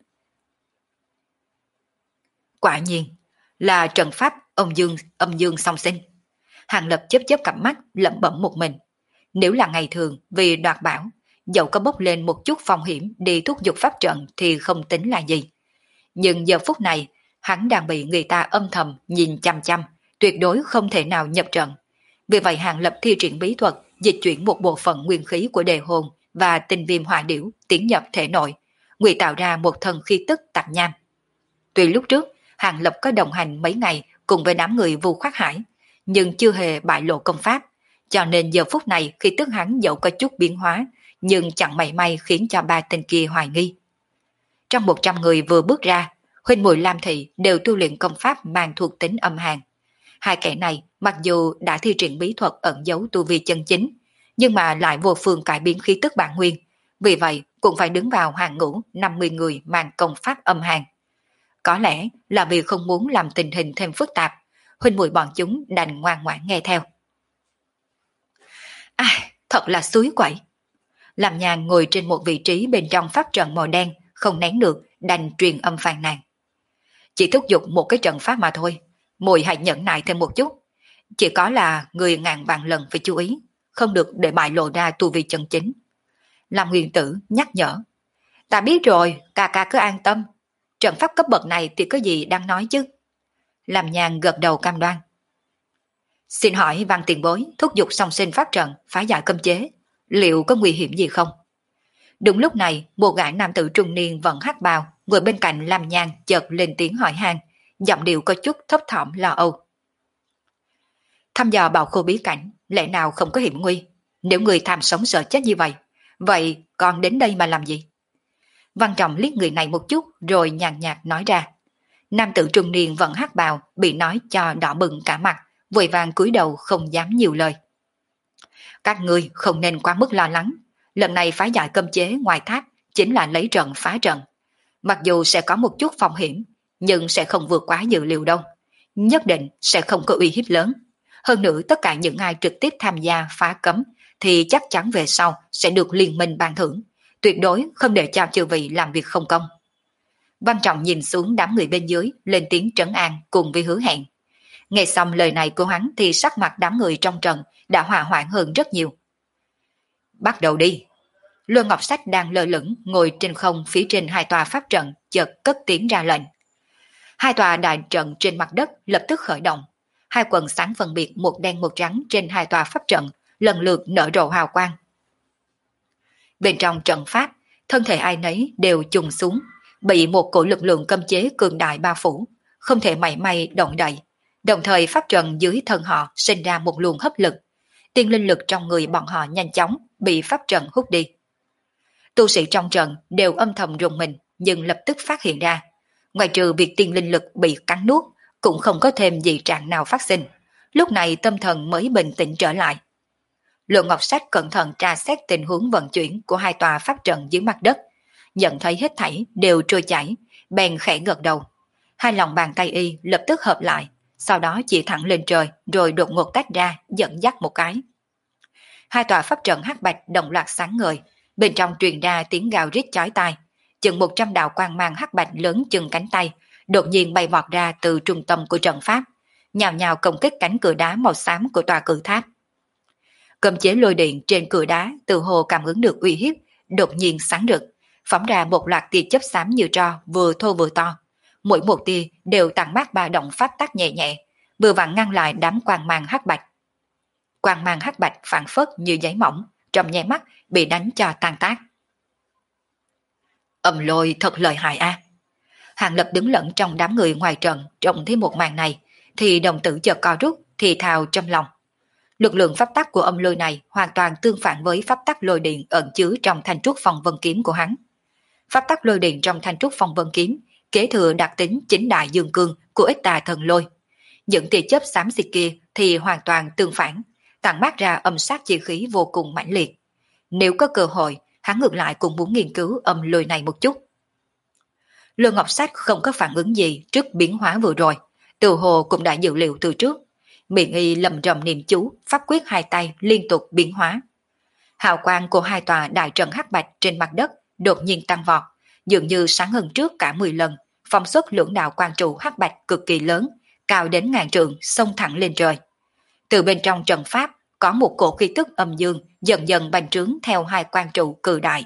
Quả nhiên, là trận pháp âm dương song sinh. Hàng Lập chớp chớp cặp mắt, lẩm bẩm một mình. Nếu là ngày thường vì đoạt bảo, dẫu có bốc lên một chút phong hiểm đi thúc giục pháp trận thì không tính là gì. Nhưng giờ phút này, hắn đang bị người ta âm thầm nhìn chăm chăm, tuyệt đối không thể nào nhập trận. Vì vậy Hàng Lập thi triển bí thuật, dịch chuyển một bộ phận nguyên khí của đề hồn và tinh viêm hỏa điểu tiến nhập thể nội, ngụy tạo ra một thần khí tức tạp nham. Tuy lúc trước, Hàng Lập có đồng hành mấy ngày cùng với đám người Vu Khoát Hải, nhưng chưa hề bại lộ công pháp, cho nên giờ phút này khi tức hắn dẫu có chút biến hóa, nhưng chẳng mảy may khiến cho ba tên kia hoài nghi. Trong 100 người vừa bước ra, huynh muội Lam Thị đều tu luyện công pháp mang thuộc tính âm hàn. Hai kẻ này mặc dù đã thi triển bí thuật ẩn giấu tu vi chân chính, nhưng mà lại vô phương cải biến khí tức bản nguyên, vì vậy cũng phải đứng vào hàng ngũ 50 người mang công pháp âm hàn. Có lẽ là vì không muốn làm tình hình thêm phức tạp, huynh muội bọn chúng đành ngoan ngoãn nghe theo. Thật là suối quậy. Làm Nhàn ngồi trên một vị trí bên trong pháp trận màu đen, không nén được, đành truyền âm phàn nàn. Chỉ thúc giục một cái trận pháp mà thôi, muội hãy nhẫn nại thêm một chút. Chỉ có là người ngàn vạn lần phải chú ý, không được để bại lộ ra tu vi chân chính. Làm Huyền Tử nhắc nhở. Ta biết rồi, ca ca cứ an tâm. Trận pháp cấp bậc này thì có gì đang nói chứ. Làm Nhàn gật đầu cam đoan. Xin hỏi Văn tiền bối, thúc giục song sinh pháp trận, phá giải cấm chế, liệu có nguy hiểm gì không? Đúng lúc này, một gã nam tử trung niên vẫn hắc bào, ngồi bên cạnh Lam Nhan chợt lên tiếng hỏi han, giọng điệu có chút thấp thỏm lo âu. Thăm dò bảo khô bí cảnh, lẽ nào không có hiểm nguy? Nếu người tham sống sợ chết như vậy, vậy còn đến đây mà làm gì? Văn Trọng liếc người này một chút rồi nhàn nhạt nói ra. Nam tử trung niên vẫn hắc bào, bị nói cho đỏ bừng cả mặt, vội vàng cúi đầu không dám nhiều lời. Các ngươi không nên quá mức lo lắng, lần này phá giải cấm chế ngoài tháp chính là lấy trận phá trận. Mặc dù sẽ có một chút phong hiểm, nhưng sẽ không vượt quá dự liệu đâu. Nhất định sẽ không có uy hiếp lớn. Hơn nữa tất cả những ai trực tiếp tham gia phá cấm thì chắc chắn về sau sẽ được liên minh ban thưởng. Tuyệt đối không để cho chư vị làm việc không công. Văn Trọng nhìn xuống đám người bên dưới, lên tiếng trấn an cùng với hứa hẹn. Nghe xong lời này của hắn thì sắc mặt đám người trong trận đã hòa hoãn hơn rất nhiều. Bắt đầu đi. Luân Ngọc Sách đang lơ lửng ngồi trên không phía trên hai tòa pháp trận chợt cất tiếng ra lệnh. Hai tòa đại trận trên mặt đất lập tức khởi động. Hai quần sáng phân biệt một đen một trắng trên hai tòa pháp trận lần lượt nở rộ hào quang. Bên trong trận pháp, thân thể ai nấy đều chùng xuống, bị một cổ lực lượng cấm chế cường đại bao phủ, không thể mảy may động đậy. Đồng thời pháp trận dưới thân họ sinh ra một luồng hấp lực. Tiên linh lực trong người bọn họ nhanh chóng bị pháp trận hút đi. Tu sĩ trong trận đều âm thầm rùng mình, nhưng lập tức phát hiện ra, ngoài trừ việc tiên linh lực bị cắn nuốt, cũng không có thêm dị trạng nào phát sinh. Lúc này tâm thần mới bình tĩnh trở lại. Lộ Ngọc Sách cẩn thận tra xét tình huống vận chuyển của hai tòa pháp trận dưới mặt đất, nhận thấy hết thảy đều trôi chảy, bèn khẽ gật đầu. Hai lòng bàn tay y lập tức hợp lại, sau đó chỉ thẳng lên trời rồi đột ngột tách ra, dẫn dắt một cái. Hai tòa pháp trận hắc bạch đồng loạt sáng ngời, bên trong truyền ra tiếng gào rít chói tai. Chừng 100 đạo quang mang hắc bạch lớn chừng cánh tay, đột nhiên bay vọt ra từ trung tâm của trận pháp, nhào nhào công kích cánh cửa đá màu xám của tòa cự tháp. Cấm chế lôi điện trên cửa đá từ hồ cảm ứng được uy hiếp, đột nhiên sáng rực, phóng ra một loạt tia chớp xám như tro, vừa thô vừa to. Mỗi một tia đều tản mát ba động pháp tắc nhẹ nhẹ, vừa vặn ngăn lại đám quang mang hắc bạch. Quang mang hắc bạch phản phất như giấy mỏng, trong nháy mắt bị đánh cho tan tác. Âm lôi thật lợi hại a. Hàng Lập đứng lẫn trong đám người ngoài trận, trông thấy một màn này thì đồng tử chợt co rút, thì thào trong lòng. Lực lượng pháp tắc của âm lôi này hoàn toàn tương phản với pháp tắc lôi điện ẩn chứa trong thanh trúc phong vân kiếm của hắn. Pháp tắc lôi điện trong thanh trúc phong vân kiếm kế thừa đặc tính chính đại dương cương của ích tà thần lôi. Những tia chớp xám xịt kia thì hoàn toàn tương phản, tản mát ra âm sát chi khí vô cùng mãnh liệt. Nếu có cơ hội, hắn ngược lại cũng muốn nghiên cứu âm lôi này một chút. Lôi Ngọc Sách không có phản ứng gì trước biến hóa vừa rồi, từ hồ cũng đã dự liệu từ trước. Miệng y lầm rầm niệm chú, pháp quyết hai tay liên tục biến hóa. Hào quang của hai tòa đại trận hắc bạch trên mặt đất đột nhiên tăng vọt, dường như sáng hơn trước cả 10 lần, phóng xuất lưỡng đạo quang trụ hắc bạch cực kỳ lớn, cao đến ngàn trượng, xông thẳng lên trời. Từ bên trong trận pháp có một cổ khí tức âm dương dần dần bành trướng theo hai quang trụ cự đại.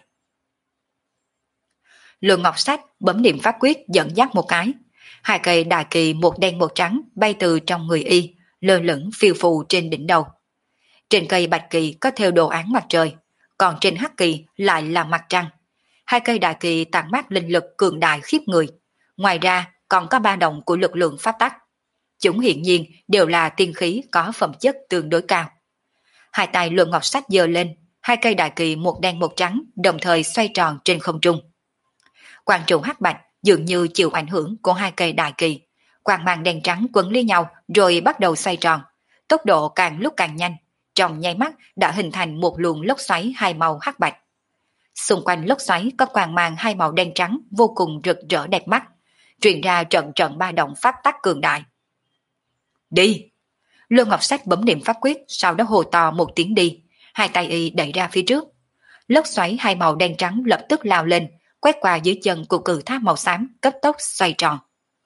Lương Ngọc Sách bấm niệm pháp quyết dẫn dắt một cái, hai cây đại kỳ một đen một trắng bay từ trong người y, lơ lửng phiêu phù trên đỉnh đầu. Trên cây bạch kỳ có theo đồ án mặt trời, còn trên hắc kỳ lại là mặt trăng. Hai cây đại kỳ tản mát linh lực cường đại khiếp người. Ngoài ra còn có ba động của lực lượng pháp tắc. Chúng hiển nhiên đều là tiên khí có phẩm chất tương đối cao. Hai tay Luân Ngọc Sách giơ lên, hai cây đại kỳ một đen một trắng đồng thời xoay tròn trên không trung. Quang trụ hắc bạch dường như chịu ảnh hưởng của hai cây đại kỳ. Quang mang đen trắng quấn lấy nhau rồi bắt đầu xoay tròn. Tốc độ càng lúc càng nhanh, trong nháy mắt đã hình thành một luồng lốc xoáy hai màu hắc bạch. Xung quanh lốc xoáy có quang mang hai màu đen trắng vô cùng rực rỡ đẹp mắt, truyền ra trận trận ba động pháp tắc cường đại. Đi! Lương Ngọc Sách bấm niệm pháp quyết, sau đó hồ to một tiếng đi, hai tay y đẩy ra phía trước. Lốc xoáy hai màu đen trắng lập tức lao lên, quét qua dưới chân của cự tháp màu xám, cấp tốc xoay tròn.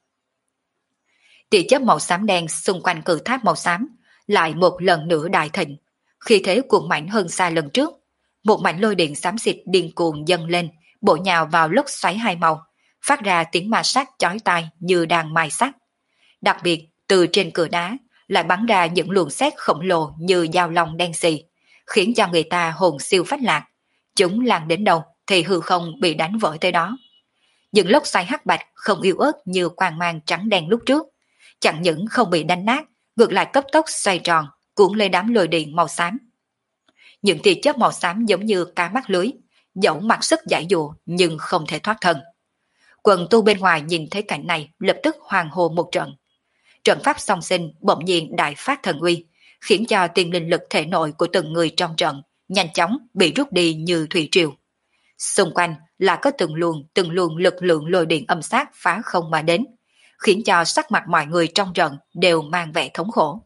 Tia chớp màu xám đen xung quanh cự tháp màu xám lại một lần nữa đại thịnh, khi thế cuồng mãnh hơn xa lần trước. Một mảnh lôi điện xám xịt điên cuồng dâng lên, bổ nhào vào lốc xoáy hai màu, phát ra tiếng ma sát chói tai như đang mài sắt. Đặc biệt, từ trên cửa đá lại bắn ra những luồng sét khổng lồ như dao long đen xì, khiến cho người ta hồn siêu phách lạc. Chúng lan đến đâu thì hư không bị đánh vỡ tới đó. Những lốc xoáy hắc bạch không yếu ớt như quang mang trắng đen lúc trước, chẳng những không bị đánh nát, ngược lại cấp tốc xoay tròn, cuốn lên đám lôi điện màu xám. Những tia chớp màu xám giống như cá mắc lưới, dẫu mặc sức giải dụa nhưng không thể thoát thân. Quần tu bên ngoài nhìn thấy cảnh này lập tức hoàng hô một trận. Trận pháp song sinh bỗng nhiên đại phát thần uy, khiến cho tiên linh lực thể nội của từng người trong trận nhanh chóng bị rút đi như thủy triều. Xung quanh là có từng luồng lực lượng lôi điện âm sát phá không mà đến, khiến cho sắc mặt mọi người trong trận đều mang vẻ thống khổ.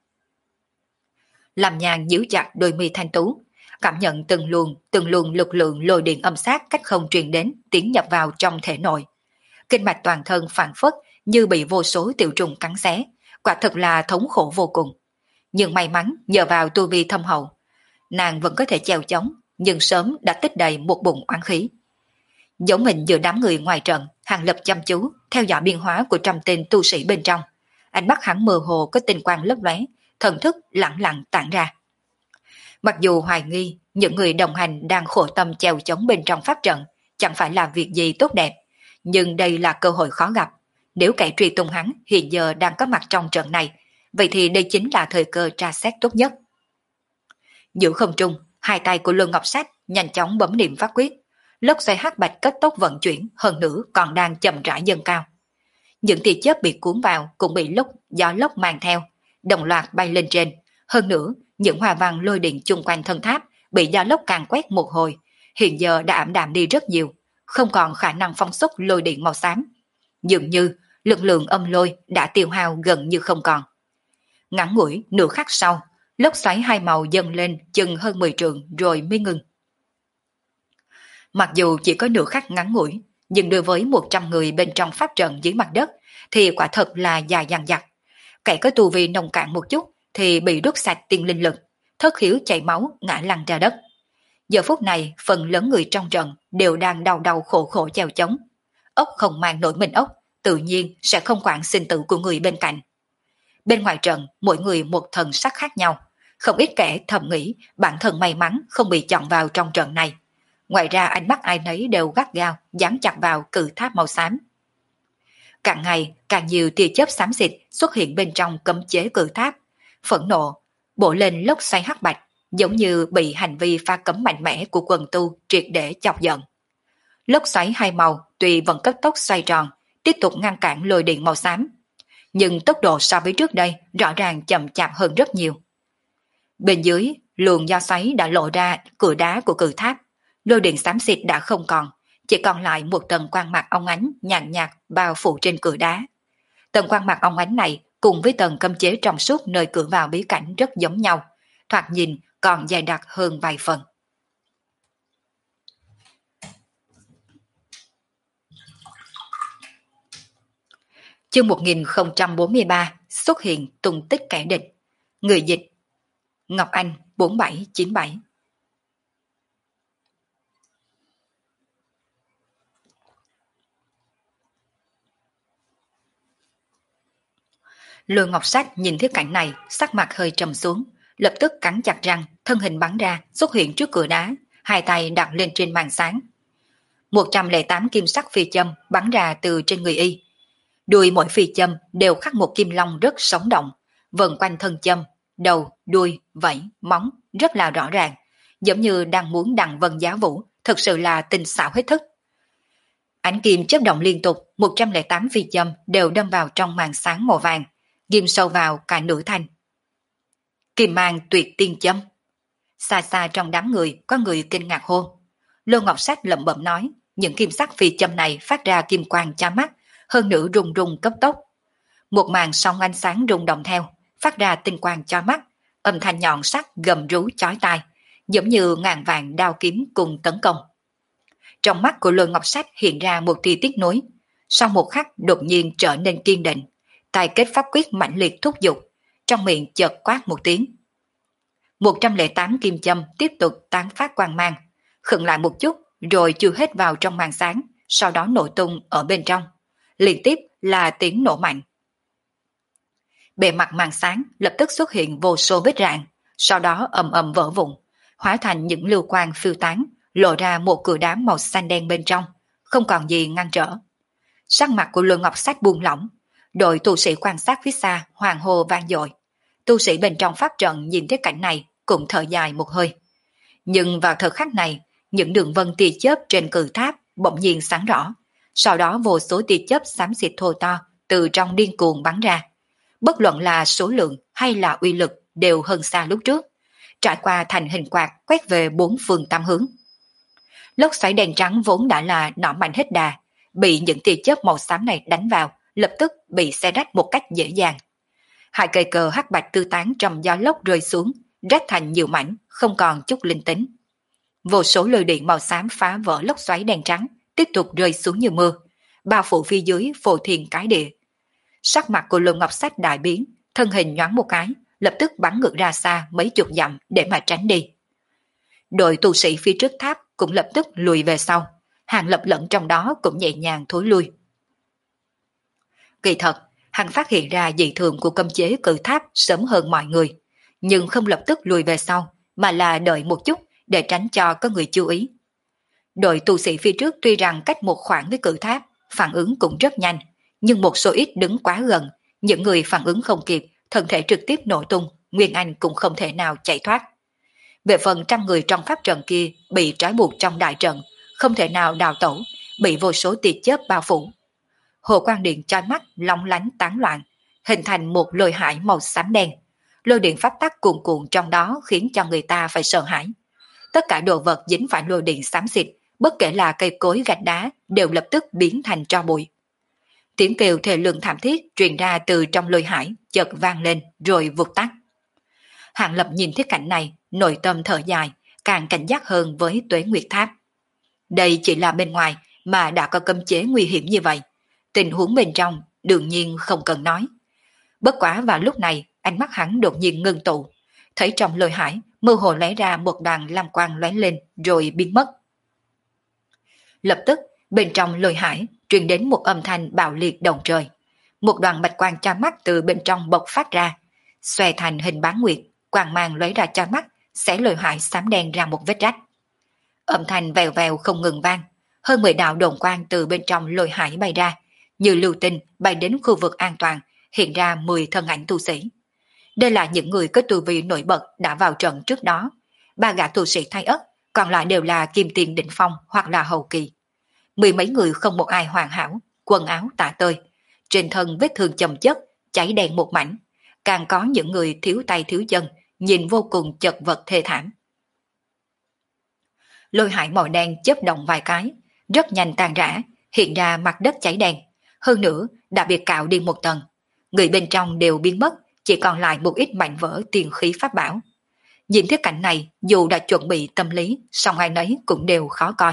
Làm Nhàn nhíu chặt đôi mi thanh tú, cảm nhận từng luồng lực lượng lôi điện âm sát cách không truyền đến, tiến nhập vào trong thể nội. Kinh mạch toàn thân phản phất như bị vô số tiểu trùng cắn xé, quả thực là thống khổ vô cùng. Nhưng may mắn nhờ vào tu vi thâm hậu, nàng vẫn có thể chèo chống, nhưng sớm đã tích đầy một bụng oán khí. Giống mình giữa đám người ngoài trận, Hàng Lập chăm chú theo dõi biến hóa của trăm tên tu sĩ bên trong. Ánh mắt hắn mơ hồ có tinh quang lấp lóe, thần thức lặng lặng tản ra. Mặc dù hoài nghi những người đồng hành đang khổ tâm chèo chống bên trong pháp trận chẳng phải là việc gì tốt đẹp, nhưng đây là cơ hội khó gặp. Nếu kẻ truy tung hắn hiện giờ đang có mặt trong trận này, vậy thì đây chính là thời cơ tra xét tốt nhất. Giữa không trung, hai tay của Luân Ngọc Sách nhanh chóng bấm niệm pháp quyết, lốc xoáy hắc bạch cấp tốc vận chuyển, hơn nữa còn đang chậm rãi dâng cao. Những tia chớp bị cuốn vào cũng bị gió lốc mang theo, đồng loạt bay lên trên. Hơn nữa, những hoa văn lôi điện chung quanh thân tháp bị gió lốc càn quét một hồi, hiện giờ đã ảm đạm đi rất nhiều, không còn khả năng phóng xuất lôi điện màu xám. Dường như lực lượng âm lôi đã tiêu hao gần như không còn. Ngắn ngủi nửa khắc sau, lốc xoáy hai màu dâng lên chừng hơn 10 trượng rồi mới ngừng. Mặc dù chỉ có nửa khắc ngắn ngủi, nhưng đối với 100 người bên trong pháp trận dưới mặt đất thì quả thật là dài dằng dặc. Kẻ có tu vi nông cạn một chút thì bị đốt sạch tiên linh lực, thất khiếu chảy máu ngã lăn ra đất. Giờ phút này phần lớn người trong trận đều đang đau đau khổ khổ chèo chống. Ốc không mang nổi mình ốc, tự nhiên sẽ không quản sinh tử của người bên cạnh. Bên ngoài trận mỗi người một thần sắc khác nhau, không ít kẻ thầm nghĩ bản thân may mắn không bị chọn vào trong trận này. Ngoài ra ánh mắt ai nấy đều gắt gao dán chặt vào cự tháp màu xám. Càng ngày càng nhiều tia chớp xám xịt xuất hiện bên trong cấm chế cự tháp, phẫn nộ bổ lên lốc xoáy hắc bạch, giống như bị hành vi pha cấm mạnh mẽ của quần tu triệt để chọc giận. Lốc xoáy hai màu tuy vẫn cấp tốc xoay tròn, tiếp tục ngăn cản lôi điện màu xám, nhưng tốc độ so với trước đây rõ ràng chậm chạp hơn rất nhiều. Bên dưới, luồng gió xoáy đã lộ ra cửa đá của cự tháp, lôi điện xám xịt đã không còn, chỉ còn lại một tầng quang mạc óng ánh nhàn nhạt bao phủ trên cửa đá. Tầng quang mạc óng ánh này cùng với tầng cấm chế trong suốt nơi cửa vào bí cảnh rất giống nhau, thoạt nhìn còn dày đặc hơn vài phần. Chương 1043 xuất hiện tung tích kẻ địch. Người dịch Ngọc Anh 4797. Lôi Ngọc Sách nhìn thấy cảnh này, sắc mặt hơi trầm xuống, lập tức cắn chặt răng, thân hình bắn ra, xuất hiện trước cửa đá, hai tay đặt lên trên màn sáng. 108 kim sắc phi châm bắn ra từ trên người y. Đuôi mỗi phi châm đều khắc một kim long rất sống động, vần quanh thân châm, đầu, đuôi, vảy, móng rất là rõ ràng, giống như đang muốn đằng vân giá vũ, thực sự là tinh xảo hết thức. Ánh kim chớp động liên tục, 108 phi châm đều đâm vào trong màn sáng màu vàng, ghim sâu vào cả nửa thanh. Kim mang tuyệt tiên châm. Xa xa trong đám người có người kinh ngạc hô. Lô Ngọc Sách lẩm bẩm nói, những kim sắc phi châm này phát ra kim quang chói mắt, hơn nữa rung rung cấp tốc. Một màn sóng ánh sáng rung động theo, phát ra tinh quang chói mắt, âm thanh nhọn sắc gầm rú chói tai, giống như ngàn vàng đao kiếm cùng tấn công. Trong mắt của Lôi Ngọc Sách hiện ra một tia tiếc nuối, sau một khắc đột nhiên trở nên kiên định, tay kết pháp quyết mạnh liệt thúc giục, trong miệng chợt quát một tiếng. 108 kim châm tiếp tục tán phát quang mang, khựng lại một chút rồi chui hết vào trong màn sáng, sau đó nổ tung ở bên trong. Liên tiếp là tiếng nổ mạnh. Bề mặt màn sáng lập tức xuất hiện vô số vết rạn, sau đó ầm ầm vỡ vụn, hóa thành những lưu quang phiêu tán, lộ ra một cửa đá màu xanh đen bên trong, không còn gì ngăn trở. Sắc mặt của Lôi Ngọc Sách buông lỏng, đội tu sĩ quan sát phía xa hoàng hô vang dội. Tu sĩ bên trong pháp trận nhìn thấy cảnh này cũng thở dài một hơi. Nhưng vào thời khắc này, những đường vân tia chớp trên cự tháp bỗng nhiên sáng rõ, sau đó vô số tia chớp xám xịt thô to từ trong điên cuồng bắn ra. Bất luận là số lượng hay là uy lực đều hơn xa lúc trước, trải qua thành hình quạt quét về bốn phương tám hướng. Lốc xoáy đen trắng vốn đã là nọ mạnh hết đà, bị những tia chớp màu xám này đánh vào, lập tức bị xé rách một cách dễ dàng. Hai cây cờ hắc bạch tư tán trong gió lốc rơi xuống, rách thành nhiều mảnh, không còn chút linh tính. Vô số lôi điện màu xám phá vỡ lốc xoáy đen trắng, tiếp tục rơi xuống như mưa, bao phủ phía dưới phô thiên cái địa. Sắc mặt của Lôi Ngọc Sách đại biến, thân hình nhoáng một cái, lập tức bắn ngược ra xa mấy chục dặm để mà tránh đi. Đội tu sĩ phía trước tháp cũng lập tức lùi về sau, Hàng Lập lẫn trong đó cũng nhẹ nhàng thối lui. Kỳ thật, hắn phát hiện ra dị thường của cấm chế cự tháp sớm hơn mọi người, nhưng không lập tức lùi về sau, mà là đợi một chút để tránh cho có người chú ý. Đội tu sĩ phía trước tuy rằng cách một khoảng với cự tháp, phản ứng cũng rất nhanh, nhưng một số ít đứng quá gần, những người phản ứng không kịp, thân thể trực tiếp nổ tung, Nguyên Anh cũng không thể nào chạy thoát. Về phần trăm người trong pháp trận kia bị trói buộc trong đại trận, không thể nào đào tẩu, bị vô số tia chớp bao phủ. Hồ quang điện chói mắt long lánh tán loạn, hình thành một lôi hải màu xám đen. Lôi điện pháp tắc cuồn cuộn trong đó khiến cho người ta phải sợ hãi. Tất cả đồ vật dính phải lôi điện xám xịt, bất kể là cây cối gạch đá, đều lập tức biến thành tro bụi. Tiếng kêu thê lương thảm thiết truyền ra từ trong lôi hải, chợt vang lên rồi vụt tắt. Hàng Lập nhìn thấy cảnh này, nội tâm thở dài, càng cảnh giác hơn với Tuế Nguyệt Tháp. Đây chỉ là bên ngoài mà đã có cấm chế nguy hiểm như vậy. Tình huống bên trong đương nhiên không cần nói. Bất quá vào lúc này, ánh mắt hắn đột nhiên ngưng tụ, thấy trong lôi hải mơ hồ lấy ra một đoàn lam quang lóe lên rồi biến mất. Lập tức, bên trong lôi hải truyền đến một âm thanh bạo liệt động trời. Một đoàn bạch quang chói mắt từ bên trong bộc phát ra, xòe thành hình bán nguyệt, quang mang lóe ra chói mắt, xé lôi hải xám đen ra một vết rách. Âm thanh vèo vèo không ngừng vang, hơn 10 đạo đồn quang từ bên trong lôi hải bay ra, như lưu tinh bay đến khu vực an toàn, hiện ra 10 thân ảnh tu sĩ. Đây là những người có tu vi nổi bật đã vào trận trước đó. 3 gã tu sĩ thay ất, còn lại đều là kim tiền đỉnh phong hoặc là hậu kỳ. 10 mấy người không một ai hoàn hảo, quần áo tả tơi, trên thân vết thương chồng chất, cháy đen một mảnh. Càng có những người thiếu tay thiếu chân, nhìn vô cùng chật vật thê thảm. Lôi hải màu đen chớp động vài cái, rất nhanh tan rã, hiện ra mặt đất cháy đen. Hơn nữa, đã bị cạo đi một tầng. Người bên trong đều biến mất, chỉ còn lại một ít mảnh vỡ tiền khí pháp bảo. Nhìn thấy cảnh này, dù đã chuẩn bị tâm lý, song ai nấy cũng đều khó coi.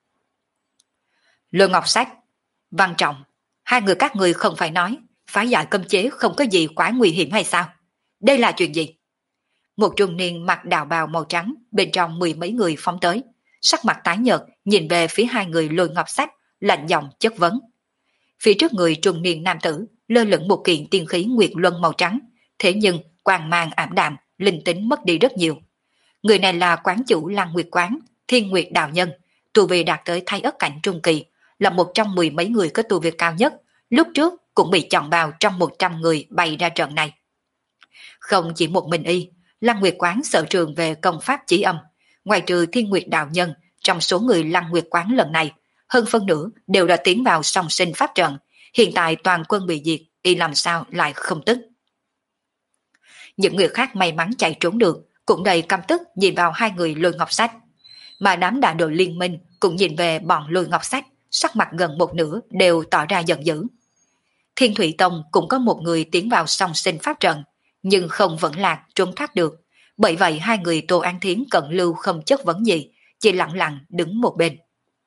Lôi Ngọc Sách, Văn Trọng, hai người các người không phải nói, phá giải cấm chế không có gì quá nguy hiểm hay sao? Đây là chuyện gì? Một trung niên mặc đạo bào màu trắng, bên trong mười mấy người phóng tới, sắc mặt tái nhợt, nhìn về phía hai người Lôi Ngọc Sách, lạnh giọng chất vấn. Phía trước người trung niên nam tử, lơ lửng một kiện tiên khí nguyệt luân màu trắng, thế nhưng quang mang ảm đạm, linh tính mất đi rất nhiều. Người này là quán chủ Lăng Nguyệt Quán, Thiên Nguyệt đạo nhân, tu vi đạt tới Thái Ất cảnh trung kỳ, là một trong mười mấy người có tu vi cao nhất, lúc trước cũng bị chọn vào trong 100 người bày ra trận này. Không chỉ một mình y, Lăng Nguyệt Quán sở trường về công pháp chỉ âm, ngoài trừ Thiên Nguyệt đạo nhân, trong số người Lăng Nguyệt Quán lần này, hơn phân nửa đều đã tiến vào song sinh pháp trận, hiện tại toàn quân bị diệt, y làm sao lại không tức. Những người khác may mắn chạy trốn được, cũng đầy căm tức nhìn vào hai người Lôi Ngọc Sách. Mà đám đại đội liên minh cũng nhìn về bọn Lôi Ngọc Sách, sắc mặt gần một nửa đều tỏ ra giận dữ. Thiên Thủy Tông cũng có một người tiến vào song sinh pháp trận, nhưng không vẫn lạc trốn thoát được. Bởi vậy hai người Tô An Thiến Cận Lưu không chất vấn gì, chỉ lặng lặng đứng một bên.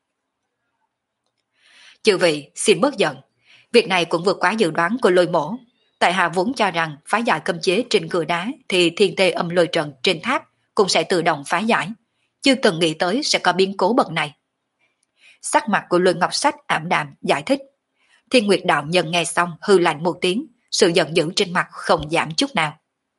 Chư vị xin bớt giận, việc này cũng vượt quá dự đoán của Lôi Mổ. Tại hạ vốn cho rằng phá giải cấm chế trên cửa đá thì thiên tê âm lôi trận trên tháp cũng sẽ tự động phá giải, chưa từng nghĩ tới sẽ có biến cố bậc này. Sắc mặt của Lôi Ngọc Sách ảm đạm giải thích. Thiên Nguyệt đạo nhân nghe xong hư lạnh một tiếng, sự giận dữ trên mặt không giảm chút nào.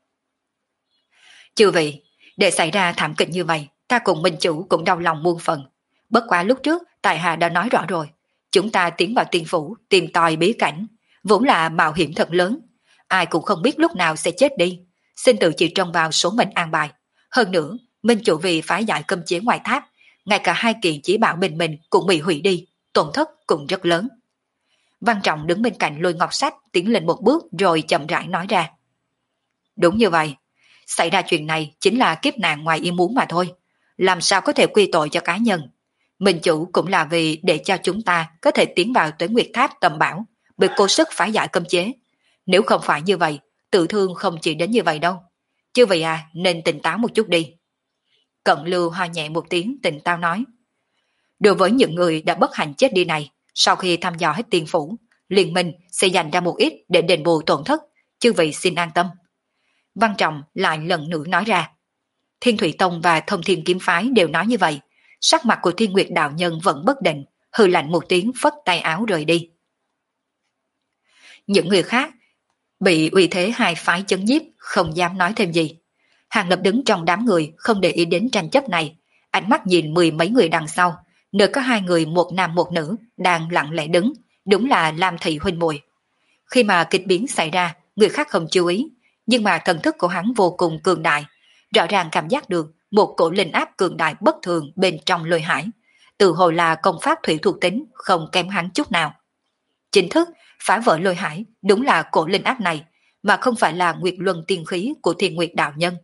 Chư vị, để xảy ra thảm kịch như vậy, ta cùng minh chủ cũng đau lòng muôn phần. Bất quá lúc trước tại hạ đã nói rõ rồi, chúng ta tiến vào tiên phủ tìm tòi bí cảnh, vốn là mạo hiểm thật lớn, ai cũng không biết lúc nào sẽ chết đi, xin tự chỉ trông vào số mệnh an bài. Hơn nữa, minh chủ vì phá giải cấm chế ngoài tháp, ngay cả hai kiện chỉ bảo bình mình cũng bị hủy đi, tổn thất cũng rất lớn. Văn Trọng đứng bên cạnh Lôi Ngọc Sách tiến lên một bước rồi chậm rãi nói ra. Đúng như vậy, xảy ra chuyện này chính là kiếp nạn ngoài ý muốn mà thôi, làm sao có thể quy tội cho cá nhân. Minh chủ cũng là vì để cho chúng ta có thể tiến vào Tuế Nguyệt Tháp tầm bảo, bị cố sức phá giải cấm chế. Nếu không phải như vậy, tự thương không chỉ đến như vậy đâu. Chứ vậy à, nên tỉnh táo một chút đi. Cận Lưu ho nhẹ một tiếng tỉnh táo nói. Đối với những người đã bất hạnh chết đi này, sau khi thăm dò hết tiên phủ, liên minh sẽ dành ra một ít để đền bù tổn thất, chứ vậy xin an tâm. Văn Trọng lại lần nữa nói ra. Thiên Thủy Tông và Thông Thiên Kiếm Phái đều nói như vậy, sắc mặt của Thiên Nguyệt đạo nhân vẫn bất định, hừ lạnh một tiếng phất tay áo rời đi. Những người khác bị uy thế hai phái chấn nhiếp, không dám nói thêm gì. Hàng Lập đứng trong đám người không để ý đến tranh chấp này, ánh mắt nhìn mười mấy người đằng sau, nơi có hai người một nam một nữ đang lặng lẽ đứng, đúng là Lam Thị huynh muội. Khi mà kịch biến xảy ra, người khác không chú ý, nhưng mà thần thức của hắn vô cùng cường đại, rõ ràng cảm giác được một cổ linh áp cường đại bất thường bên trong Lôi Hải, tự hồ là công pháp thủy thuộc tính không kém hắn chút nào. Chính thức phá vỡ Lôi Hải đúng là cổ linh áp này, mà không phải là Nguyệt Luân tiên khí của Thiên Nguyệt đạo nhân.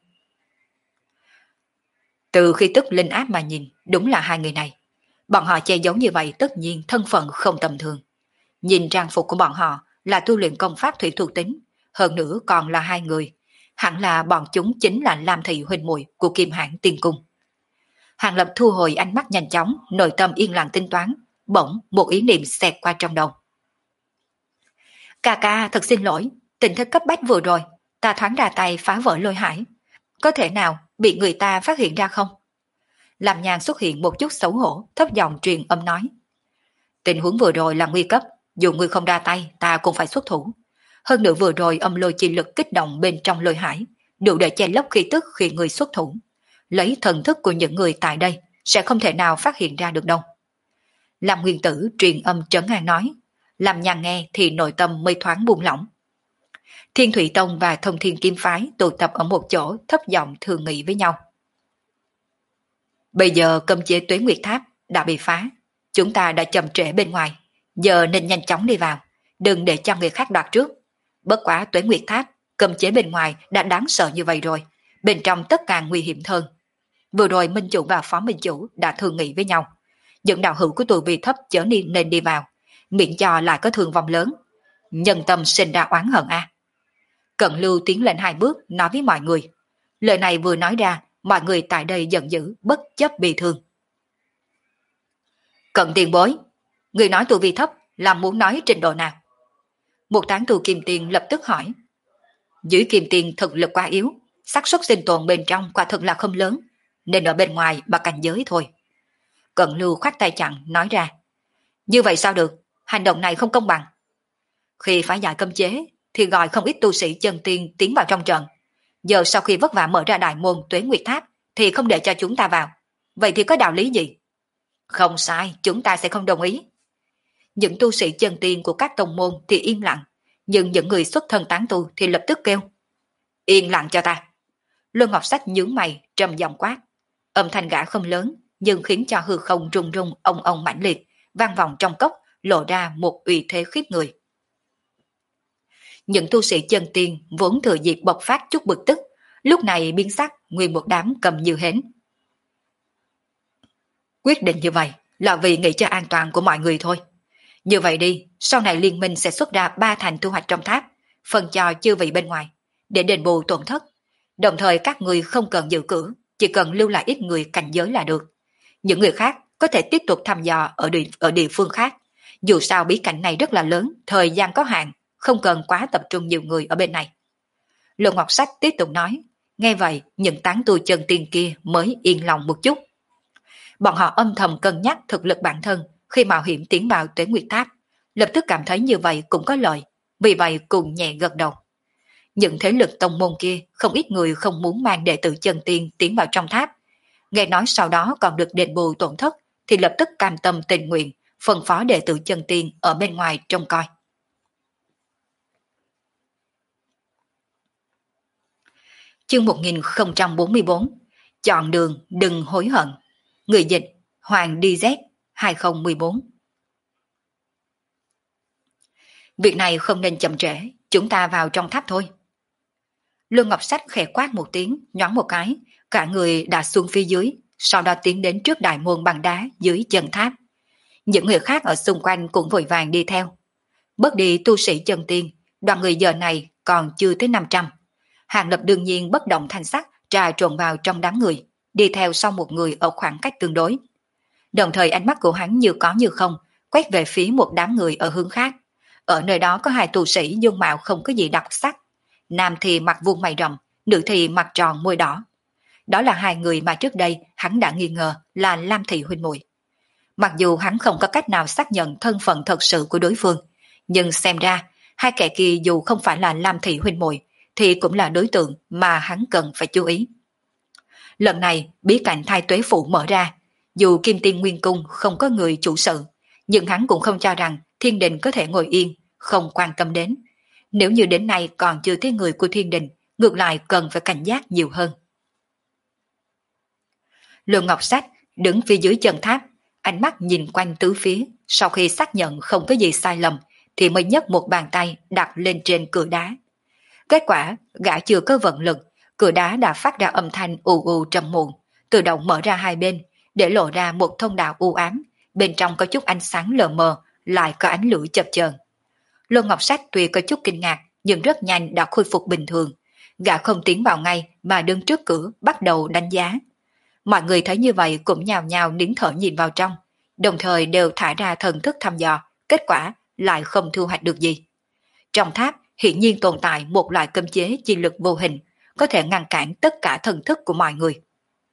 Từ khi tức linh áp mà nhìn, đúng là hai người này. Bọn họ che giấu như vậy tất nhiên thân phận không tầm thường. Nhìn trang phục của bọn họ là tu luyện công pháp thủy thuộc tính, hơn nữa còn là hai người. Hẳn là bọn chúng chính là Lam Thị huynh muội của Kim Hãn Tiên Cung. Hàng Lập thu hồi ánh mắt nhanh chóng, nội tâm yên lặng tính toán, bỗng một ý niệm xẹt qua trong đầu. Ca ca thật xin lỗi, tình thế cấp bách vừa rồi, ta thoáng ra tay phá vỡ Lôi Hải. Có thể nào bị người ta phát hiện ra không? Làm Nhàn xuất hiện một chút xấu hổ, thấp giọng truyền âm nói. Tình huống vừa rồi là nguy cấp, dù ngươi không ra tay, ta cũng phải xuất thủ. Hơn nữa vừa rồi âm lôi chi lực kích động bên trong Lôi Hải, đủ để che lấp khí tức khi người xuất thủ. Lấy thần thức của những người tại đây, sẽ không thể nào phát hiện ra được đâu. Làm Nguyên Tử truyền âm trấn an nói, làm Nhàn nghe thì nội tâm mây thoáng buông lỏng. Thiên Thủy Tông và Thông Thiên Kiếm Phái tụ tập ở một chỗ thấp giọng thương nghị với nhau. Bây giờ cấm chế Tuế Nguyệt Tháp đã bị phá, chúng ta đã chậm trễ bên ngoài, giờ nên nhanh chóng đi vào, đừng để cho người khác đoạt trước. Bất quá Tuế Nguyệt Tháp, cấm chế bên ngoài đã đáng sợ như vậy rồi, bên trong tất cả nguy hiểm hơn. Vừa rồi Minh Chủ và Phó Minh Chủ đã thương nghị với nhau. Những đạo hữu của tu vi thấp chớ nên đi vào, miễn cho lại có thương vong lớn. Nhân tâm sinh ra oán hận a. Cận Lưu tiến lên 2 bước nói với mọi người. Lời này vừa nói ra, mọi người tại đây giận dữ, bất chấp bị thương. Cận tiền bối, người nói tu vi thấp là muốn nói trình độ nào? Một tán tu kim tiền lập tức hỏi. Dưới kim tiền thực lực quá yếu, xác suất sinh tồn bên trong quả thực là không lớn, nên ở bên ngoài mà cảnh giới thôi. Cận Lưu khoát tay chặn nói ra. Như vậy sao được, hành động này không công bằng. Khi phá giải cấm chế thì gọi không ít tu sĩ chân tiên tiến vào trong trận. Giờ sau khi vất vả mở ra đại môn Tuế Nguyệt Tháp thì không để cho chúng ta vào. Vậy thì có đạo lý gì? Không sai, chúng ta sẽ không đồng ý. Những tu sĩ chân tiên của các tông môn thì im lặng, nhưng những người xuất thân tán tu thì lập tức kêu. Yên lặng cho ta. Luân Ngọc Sách nhướng mày trầm giọng quát. Âm thanh gã không lớn, nhưng khiến cho hư không rung rung ông ông mãnh liệt, vang vọng trong cốc, lộ ra một uy thế khiếp người. Những tu sĩ chân tiên vốn thừa dịp bộc phát chút bực tức, lúc này biến sắc, nguyên một đám cầm như hến. Quyết định như vậy là vì nghĩ cho an toàn của mọi người thôi. Như vậy đi, sau này liên minh sẽ xuất ra 3 thành thu hoạch trong tháp, phân cho chư vị bên ngoài, để đền bù tổn thất. Đồng thời các người không cần dự cử, chỉ cần lưu lại ít người cảnh giới là được. Những người khác có thể tiếp tục thăm dò ở địa phương khác. Dù sao bí cảnh này rất là lớn, thời gian có hạn, không cần quá tập trung nhiều người ở bên này. Lô Ngọc Sách tiếp tục nói, nghe vậy những tán tu chân tiên kia mới yên lòng một chút. Bọn họ âm thầm cân nhắc thực lực bản thân khi mạo hiểm tiến vào Tuế Nguyệt Tháp, lập tức cảm thấy như vậy cũng có lợi, vì vậy cùng nhẹ gật đầu. Những thế lực tông môn kia không ít người không muốn mang đệ tử chân tiên tiến vào trong tháp. Nghe nói sau đó còn được đền bù tổn thất thì lập tức cam tâm tình nguyện phân phó đệ tử chân tiên ở bên ngoài trông coi. Chương 1044. Chọn đường đừng hối hận. Người dịch Hoàng DZ 2014. Việc này không nên chậm trễ, chúng ta vào trong tháp thôi. Luân Ngọc Sách khẽ quát một tiếng, nhoáng một cái, cả người đã xuống phía dưới, sau đó tiến đến trước đại môn bằng đá dưới chân tháp. Những người khác ở xung quanh cũng vội vàng đi theo. Bớt đi tu sĩ chân tiên, đoàn người giờ này còn chưa tới 500. Hàng Lập đương nhiên bất động thanh sắc trà trộn vào trong đám người, đi theo sau một người ở khoảng cách tương đối. Đồng thời ánh mắt của hắn như có như không, quét về phía một đám người ở hướng khác. Ở nơi đó có 2 tu sĩ dung mạo không có gì đặc sắc. Nam thì mặt vuông mày rậm, nữ thì mặt tròn môi đỏ. Đó là 2 người mà trước đây hắn đã nghi ngờ là Lam Thị huynh muội. Mặc dù hắn không có cách nào xác nhận thân phận thật sự của đối phương, nhưng xem ra 2 kẻ kia dù không phải là Lam Thị huynh muội thì cũng là đối tượng mà hắn cần phải chú ý. Lần này bí cảnh thai tuế phụ mở ra, dù Kim Tiên Nguyên Cung không có người chủ sự, nhưng hắn cũng không cho rằng Thiên Đình có thể ngồi yên, không quan tâm đến. Nếu như đến nay còn chưa thấy người của Thiên Đình, ngược lại cần phải cảnh giác nhiều hơn. Luân Ngọc Sách đứng phía dưới chân tháp, ánh mắt nhìn quanh tứ phía, sau khi xác nhận không có gì sai lầm, thì mới nhấc một bàn tay đặt lên trên cửa đá. Kết quả, gã chưa có vận lực, cửa đá đã phát ra âm thanh ù ù trầm muộn, tự động mở ra 2 bên, để lộ ra một thông đạo u ám, bên trong có chút ánh sáng lờ mờ, lại có ánh lửa chập chờn. Luân Ngọc Sách tuy có chút kinh ngạc, nhưng rất nhanh đã khôi phục bình thường. Gã không tiến vào ngay mà đứng trước cửa bắt đầu đánh giá. Mọi người thấy như vậy cũng nhào nhào nín thở nhìn vào trong, đồng thời đều thả ra thần thức thăm dò, kết quả lại không thu hoạch được gì. Trong tháp hiển nhiên tồn tại một loại cấm chế chi lực vô hình, có thể ngăn cản tất cả thần thức của mọi người.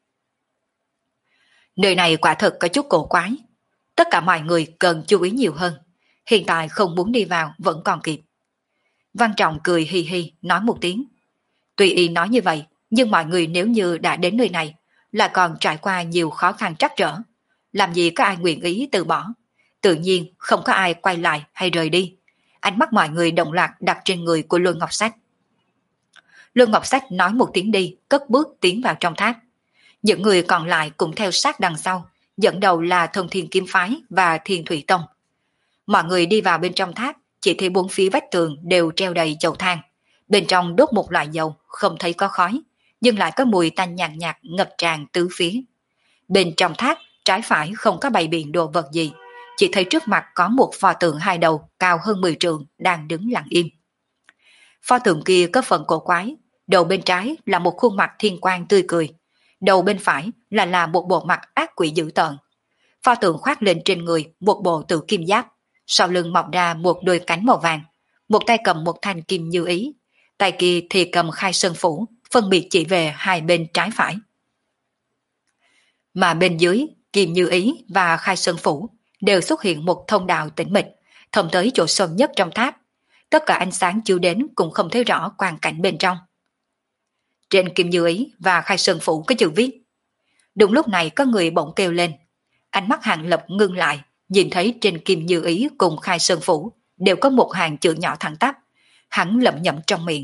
Nơi này quả thực có chút cổ quái. Tất cả mọi người cần chú ý nhiều hơn. Hiện tại không muốn đi vào vẫn còn kịp. Văn Trọng cười hi hi nói một tiếng. Tuy y nói như vậy, nhưng mọi người nếu như đã đến nơi này, là còn trải qua nhiều khó khăn trắc trở. Làm gì có ai nguyện ý từ bỏ. Tự nhiên không có ai quay lại hay rời đi. Ánh mắt mọi người đồng loạt đặt trên người của Luân Ngọc Sách. Luân Ngọc Sách nói một tiếng đi, cất bước tiến vào trong tháp. Những người còn lại cũng theo sát đằng sau, dẫn đầu là Thông Thiên Kiếm Phái và Thiên Thủy Tông. Mọi người đi vào bên trong tháp, chỉ thấy 4 phía vách tường đều treo đầy chậu than. Bên trong đốt một loại dầu, không thấy có khói. nhưng lại có mùi tanh nhàn nhạt ngập tràn tứ phía. Bên trong tháp, trái phải không có bày biện đồ vật gì, chỉ thấy trước mặt có một pho tượng hai đầu cao hơn 10 trượng đang đứng lặng im. Pho tượng kia có phần cổ quái, đầu bên trái là một khuôn mặt thiên quang tươi cười, đầu bên phải là một bộ mặt ác quỷ dữ tợn. Pho tượng khoác lên trên người một bộ tử kim giáp, sau lưng mọc ra một đôi cánh màu vàng, một tay cầm một thanh kim như ý, tay kia thì cầm khai sơn phủ, phân biệt chỉ về hai bên trái phải. Mà bên dưới, kim như ý và khai sơn phủ đều xuất hiện một thông đạo tĩnh mịch, thông tới chỗ sâu nhất trong tháp. Tất cả ánh sáng chiếu đến cũng không thấy rõ quang cảnh bên trong. Trên kim như ý và khai sơn phủ có chữ viết. Đúng lúc này có người bỗng kêu lên. Ánh mắt Hàng Lập ngưng lại, nhìn thấy trên kim như ý cùng khai sơn phủ đều có một hàng chữ nhỏ thẳng tắp. Hắn lẩm nhẩm trong miệng.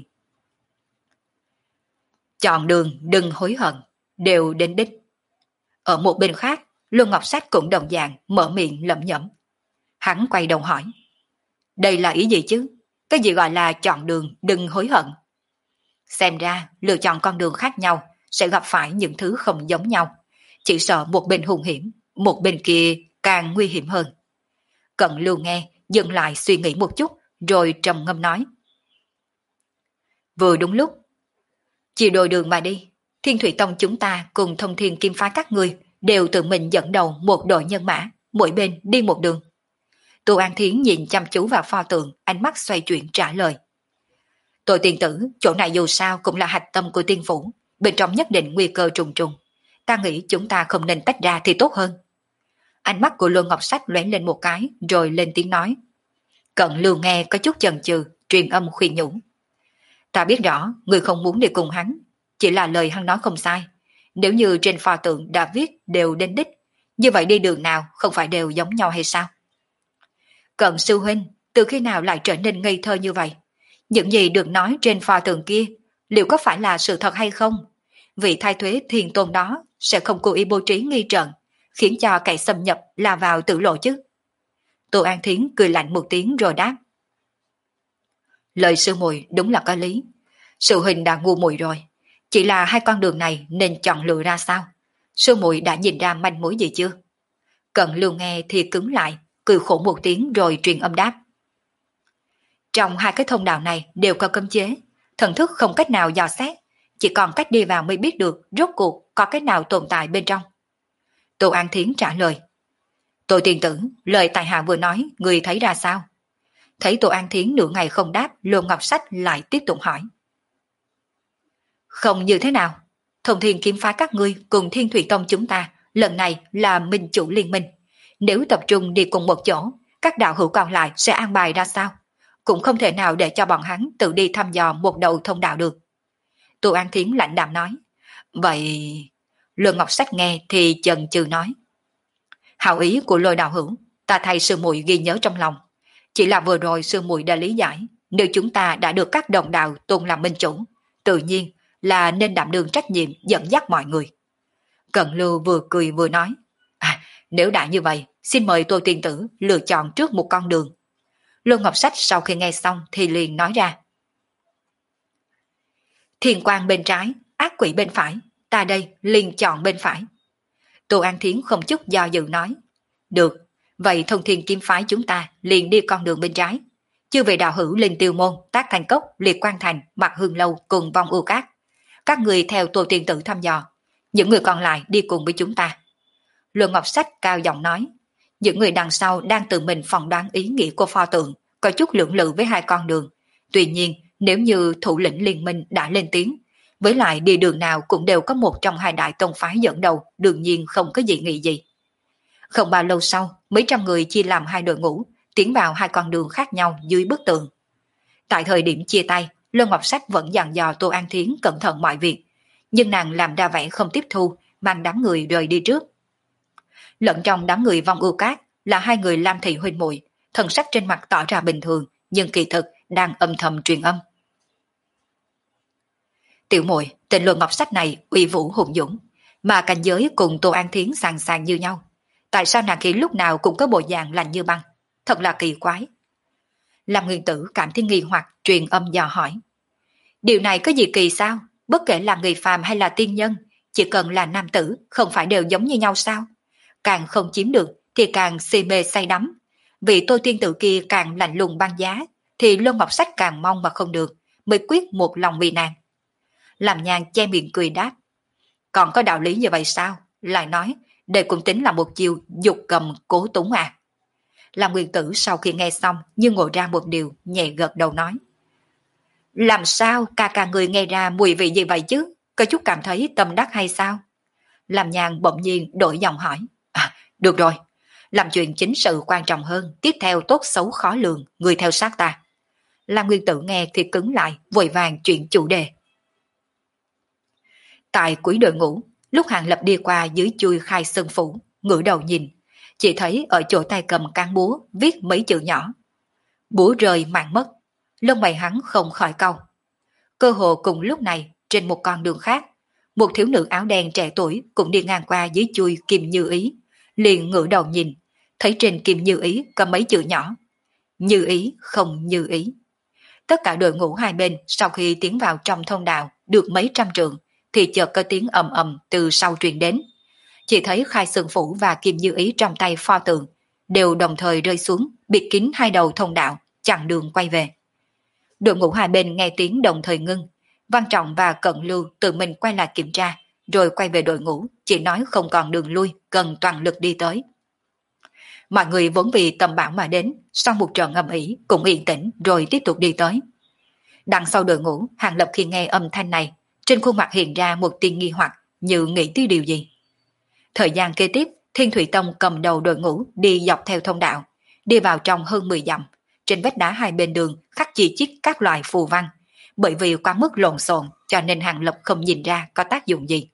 Chọn đường đừng hối hận, đều đến đích. Ở một bên khác, Luân Ngọc Sách cũng đồng dạng mở miệng lẩm nhẩm. Hắn quay đầu hỏi. Đây là ý gì chứ? Cái gì gọi là chọn đường đừng hối hận? Xem ra lựa chọn con đường khác nhau sẽ gặp phải những thứ không giống nhau. Chỉ sợ một bên hung hiểm, một bên kia càng nguy hiểm hơn. Cận Lưu nghe, dừng lại suy nghĩ một chút, rồi trầm ngâm nói. Vừa đúng lúc, chia đôi đường mà đi. Thiên Thủy Tông chúng ta cùng Thông Thiên Kim Phái các ngươi đều tự mình dẫn đầu một đội nhân mã, mỗi bên đi một đường. Tô An Thiến nhìn chăm chú vào pho tượng, ánh mắt xoay chuyển trả lời. Tôi tiền tử, chỗ này dù sao cũng là hạch tâm của tiên phủ, bên trong nhất định nguy cơ trùng trùng. Ta nghĩ chúng ta không nên tách ra thì tốt hơn. Ánh mắt của Luân Ngọc Sách lóe lên một cái, rồi lên tiếng nói. Cận Lưu nghe có chút chần chừ, truyền âm khuyên nhủ. Ta biết rõ, người không muốn đi cùng hắn, chỉ là lời hắn nói không sai. Nếu như trên pho tượng đã viết đều đến đích, như vậy đi đường nào không phải đều giống nhau hay sao? Cận sư huynh, từ khi nào lại trở nên ngây thơ như vậy? Những gì được nói trên pho tượng kia, liệu có phải là sự thật hay không? Vị thái thuế thiền tôn đó sẽ không cố ý bố trí nghi trận, khiến cho kẻ xâm nhập là vào tử lộ chứ? Tô An Thiến cười lạnh một tiếng rồi đáp. Lời sư muội đúng là có lý. Sư huynh đã ngu muội rồi. Chỉ là hai con đường này nên chọn lựa ra sao? Sư muội đã nhìn ra manh mối gì chưa? Cận Lưu nghe thì cứng lại, cười khổ một tiếng rồi truyền âm đáp. Trong hai cái thông đạo này đều có cấm chế, thần thức không cách nào dò xét, chỉ còn cách đi vào mới biết được rốt cuộc có cái nào tồn tại bên trong. Tô An Thiến trả lời. Tô tiền tử, lời tài hạ vừa nói, người thấy ra sao? Thấy Tô An Thiến nửa ngày không đáp, Luân Ngọc Sách lại tiếp tục hỏi. Không như thế nào? Thông Thiên Kiếm Phái các ngươi cùng Thiên Thủy Tông chúng ta lần này là minh chủ liên minh. Nếu tập trung đi cùng một chỗ, các đạo hữu còn lại sẽ an bài ra sao? Cũng không thể nào để cho bọn hắn tự đi thăm dò một đầu thông đạo được. Tô An Thiến lạnh đạm nói. Vậy... Luân Ngọc Sách nghe thì chần chừ nói. Hảo ý của Lôi đạo hữu, ta thay sư muội ghi nhớ trong lòng. Chỉ là vừa rồi sư muội đã lý giải, nếu chúng ta đã được các đồng đạo tôn làm minh chủ, tự nhiên là nên đảm đương trách nhiệm dẫn dắt mọi người. Cận Lưu vừa cười vừa nói. Nếu đã như vậy, xin mời Tô tiên tử lựa chọn trước một con đường. Luân Ngọc Sách sau khi nghe xong thì liền nói ra. Thiên quang bên trái, ác quỷ bên phải, ta đây liền chọn bên phải. Tô An Thiến không chút do dự nói. Được, vậy Thông Thiên Kiếm Phái chúng ta liền đi con đường bên trái. Chư vị đạo hữu Linh Tiêu Môn, Tác Thành Cốc, Liệt Quan Thành, Mạc Hương Lâu cùng Vong Ưu Cát. Các người theo Tô tiên tử thăm dò, những người còn lại đi cùng với chúng ta. Luân Ngọc Sách cao giọng nói. Những người đằng sau đang tự mình phỏng đoán ý nghĩa của pho tượng, có chút lưỡng lự với hai con đường. Tuy nhiên, nếu như thủ lĩnh liên minh đã lên tiếng, với lại đi đường nào cũng đều có một trong hai đại tông phái dẫn đầu, đương nhiên không có dị nghị gì. Không bao lâu sau, mấy trăm người chia làm hai đội ngũ, tiến vào hai con đường khác nhau dưới bức tường. Tại thời điểm chia tay, Luân Ngọc Sách vẫn dặn dò Tô An Thiến cẩn thận mọi việc, nhưng nàng làm ra vẻ không tiếp thu, mang đám người rời đi trước. Lẫn trong đám người Vong Ưu Cát là hai người Lam Thị huynh muội, thần sắc trên mặt tỏ ra bình thường, nhưng kỳ thực đang âm thầm truyền âm. Tiểu muội, tên Luân Ngọc Sách này uy vũ hùng dũng, mà cảnh giới cùng Tô An Thiến sàng sàng như nhau. Tại sao nàng kia lúc nào cũng có bộ dạng lạnh như băng? Thật là kỳ quái. Lam Nguyên Tử cảm thấy nghi hoặc, truyền âm dò hỏi. Điều này có gì kỳ sao? Bất kể là người phàm hay là tiên nhân, chỉ cần là nam tử không phải đều giống như nhau sao? Càng không chiếm được thì càng si mê say đắm. Vị Tô tiên tử kia càng lạnh lùng băng giá, thì Lôn Ngọc Sách càng mong mà không được, mới quyết một lòng vì nàng. Làm Nhàn che miệng cười đáp. Còn có đạo lý như vậy sao? Lại nói, đây cũng tính là một chiều dục cầm cố túng à. Làm Nguyên Tử sau khi nghe xong như ngồi ra một điều, nhẹ gật đầu nói. Làm sao cả người nghe ra mùi vị gì vậy chứ? Có chút cảm thấy tâm đắc hay sao? Làm Nhàn bỗng nhiên đổi giọng hỏi. À, được rồi. Làm chuyện chính sự quan trọng hơn, tiếp theo tốt xấu khó lường, người theo sát ta. Làm Nguyên Tử nghe thì cứng lại, vội vàng chuyển chủ đề. Tại cuối đội ngũ, lúc Hàng Lập đi qua dưới chui Khai Sơn Phủ, ngửa đầu nhìn, chỉ thấy ở chỗ tay cầm cán búa viết mấy chữ nhỏ. Búa rơi mạng mất, lông mày hắn không khỏi cau. Cơ hồ cùng lúc này, trên một con đường khác, một thiếu nữ áo đen trẻ tuổi cũng đi ngang qua dưới chui Kim Như Ý, liền ngửa đầu nhìn, thấy trên Kim Như Ý có mấy chữ nhỏ. Như ý không như ý. Tất cả đội ngũ hai bên sau khi tiến vào trong thông đạo được mấy trăm trượng, thì chợt có tiếng ầm ầm từ sau truyền đến. Chỉ thấy Khai Sơn Phủ và Kim Như Ý trong tay pho tượng đều đồng thời rơi xuống, bịt kín hai đầu thông đạo, chặn đường quay về. Đội ngũ hai bên nghe tiếng đồng thời ngưng, Văn Trọng và Cận Lưu tự mình quay lại kiểm tra, rồi quay về đội ngũ, chỉ nói không còn đường lui, cần toàn lực đi tới. Mọi người vốn vì tầm bão mà đến, sau một trận ầm ĩ cũng yên tĩnh rồi tiếp tục đi tới. Đằng sau đội ngũ, Hàng Lập khi nghe âm thanh này, trên khuôn mặt hiện ra một tia nghi hoặc, như nghĩ tới điều gì. Thời gian kế tiếp, Thiên Thủy Tông cầm đầu đội ngũ đi dọc theo thông đạo, đi vào trong hơn 10 dặm. Trên vách đá hai bên đường khắc chi chít các loại phù văn, bởi vì quá mức lộn xộn cho nên Hàng Lập không nhìn ra có tác dụng gì.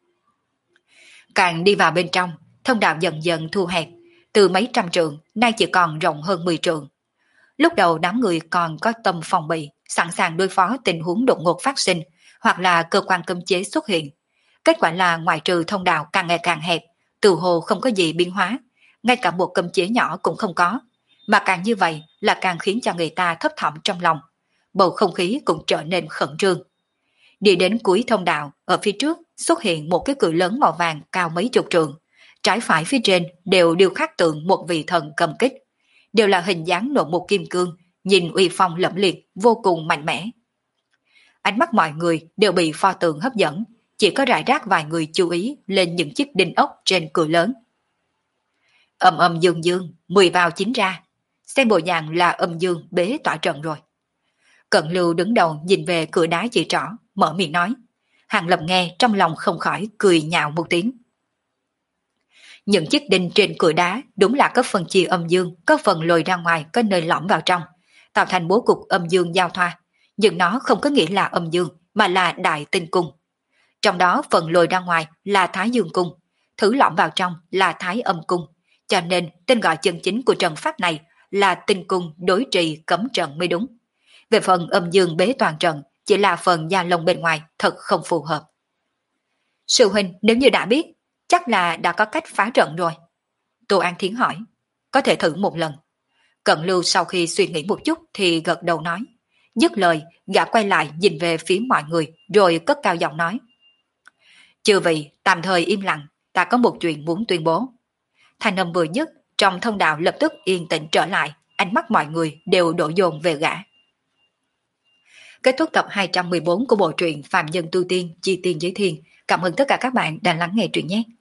Càng đi vào bên trong, thông đạo dần dần thu hẹp, từ mấy trăm trượng nay chỉ còn rộng hơn 10 trượng. Lúc đầu đám người còn có tâm phòng bị, sẵn sàng đối phó tình huống đột ngột phát sinh, hoặc là cơ quan cấm chế xuất hiện. Kết quả là ngoại trừ thông đạo càng ngày càng hẹp, từ hồ không có gì biến hóa, ngay cả một cấm chế nhỏ cũng không có. Mà càng như vậy là càng khiến cho người ta thấp thỏm trong lòng. Bầu không khí cũng trở nên khẩn trương. Đi đến cuối thông đạo, ở phía trước xuất hiện một cái cửa lớn màu vàng cao mấy chục trượng. Trái phải phía trên đều điêu khắc tượng một vị thần cầm kích. Đều là hình dáng nộ một kim cương, nhìn uy phong lẫm liệt, vô cùng mạnh mẽ. Ánh mắt mọi người đều bị pho tượng hấp dẫn, chỉ có rải rác vài người chú ý lên những chiếc đinh ốc trên cửa lớn. Âm âm dương dương, 10 vào 9 ra. Xem bộ dạng là âm dương bế tỏa trận rồi. Cận Lưu đứng đầu nhìn về cửa đá chỉ trỏ, mở miệng nói. Hàng Lập nghe trong lòng không khỏi cười nhạo một tiếng. Những chiếc đinh trên cửa đá đúng là có phần chia âm dương, có phần lồi ra ngoài, có nơi lõm vào trong, tạo thành bố cục âm dương giao thoa. Nhưng nó không có nghĩa là âm dương, mà là đại tinh cung. Trong đó phần lồi ra ngoài là Thái Dương cung, thứ lõm vào trong là Thái Âm cung. Cho nên tên gọi chân chính của trận pháp này là tinh cung đối trì cấm trận mới đúng. Về phần âm dương bế toàn trận chỉ là phần da lông bên ngoài, thật không phù hợp. Sư huynh nếu như đã biết, chắc là đã có cách phá trận rồi. Tô An Thiến hỏi, có thể thử một lần. Cận Lưu sau khi suy nghĩ một chút thì gật đầu nói. Dứt lời, gã quay lại nhìn về phía mọi người, rồi cất cao giọng nói. Chư vị, tạm thời im lặng, ta có một chuyện muốn tuyên bố. Thanh âm vừa dứt, trong thông đạo lập tức yên tĩnh trở lại, ánh mắt mọi người đều đổ dồn về gã. Kết thúc tập 214 của bộ truyện Phạm Nhân Tu Tiên Chi Tiên Giới Thiên. Cảm ơn tất cả các bạn đã lắng nghe truyện nhé.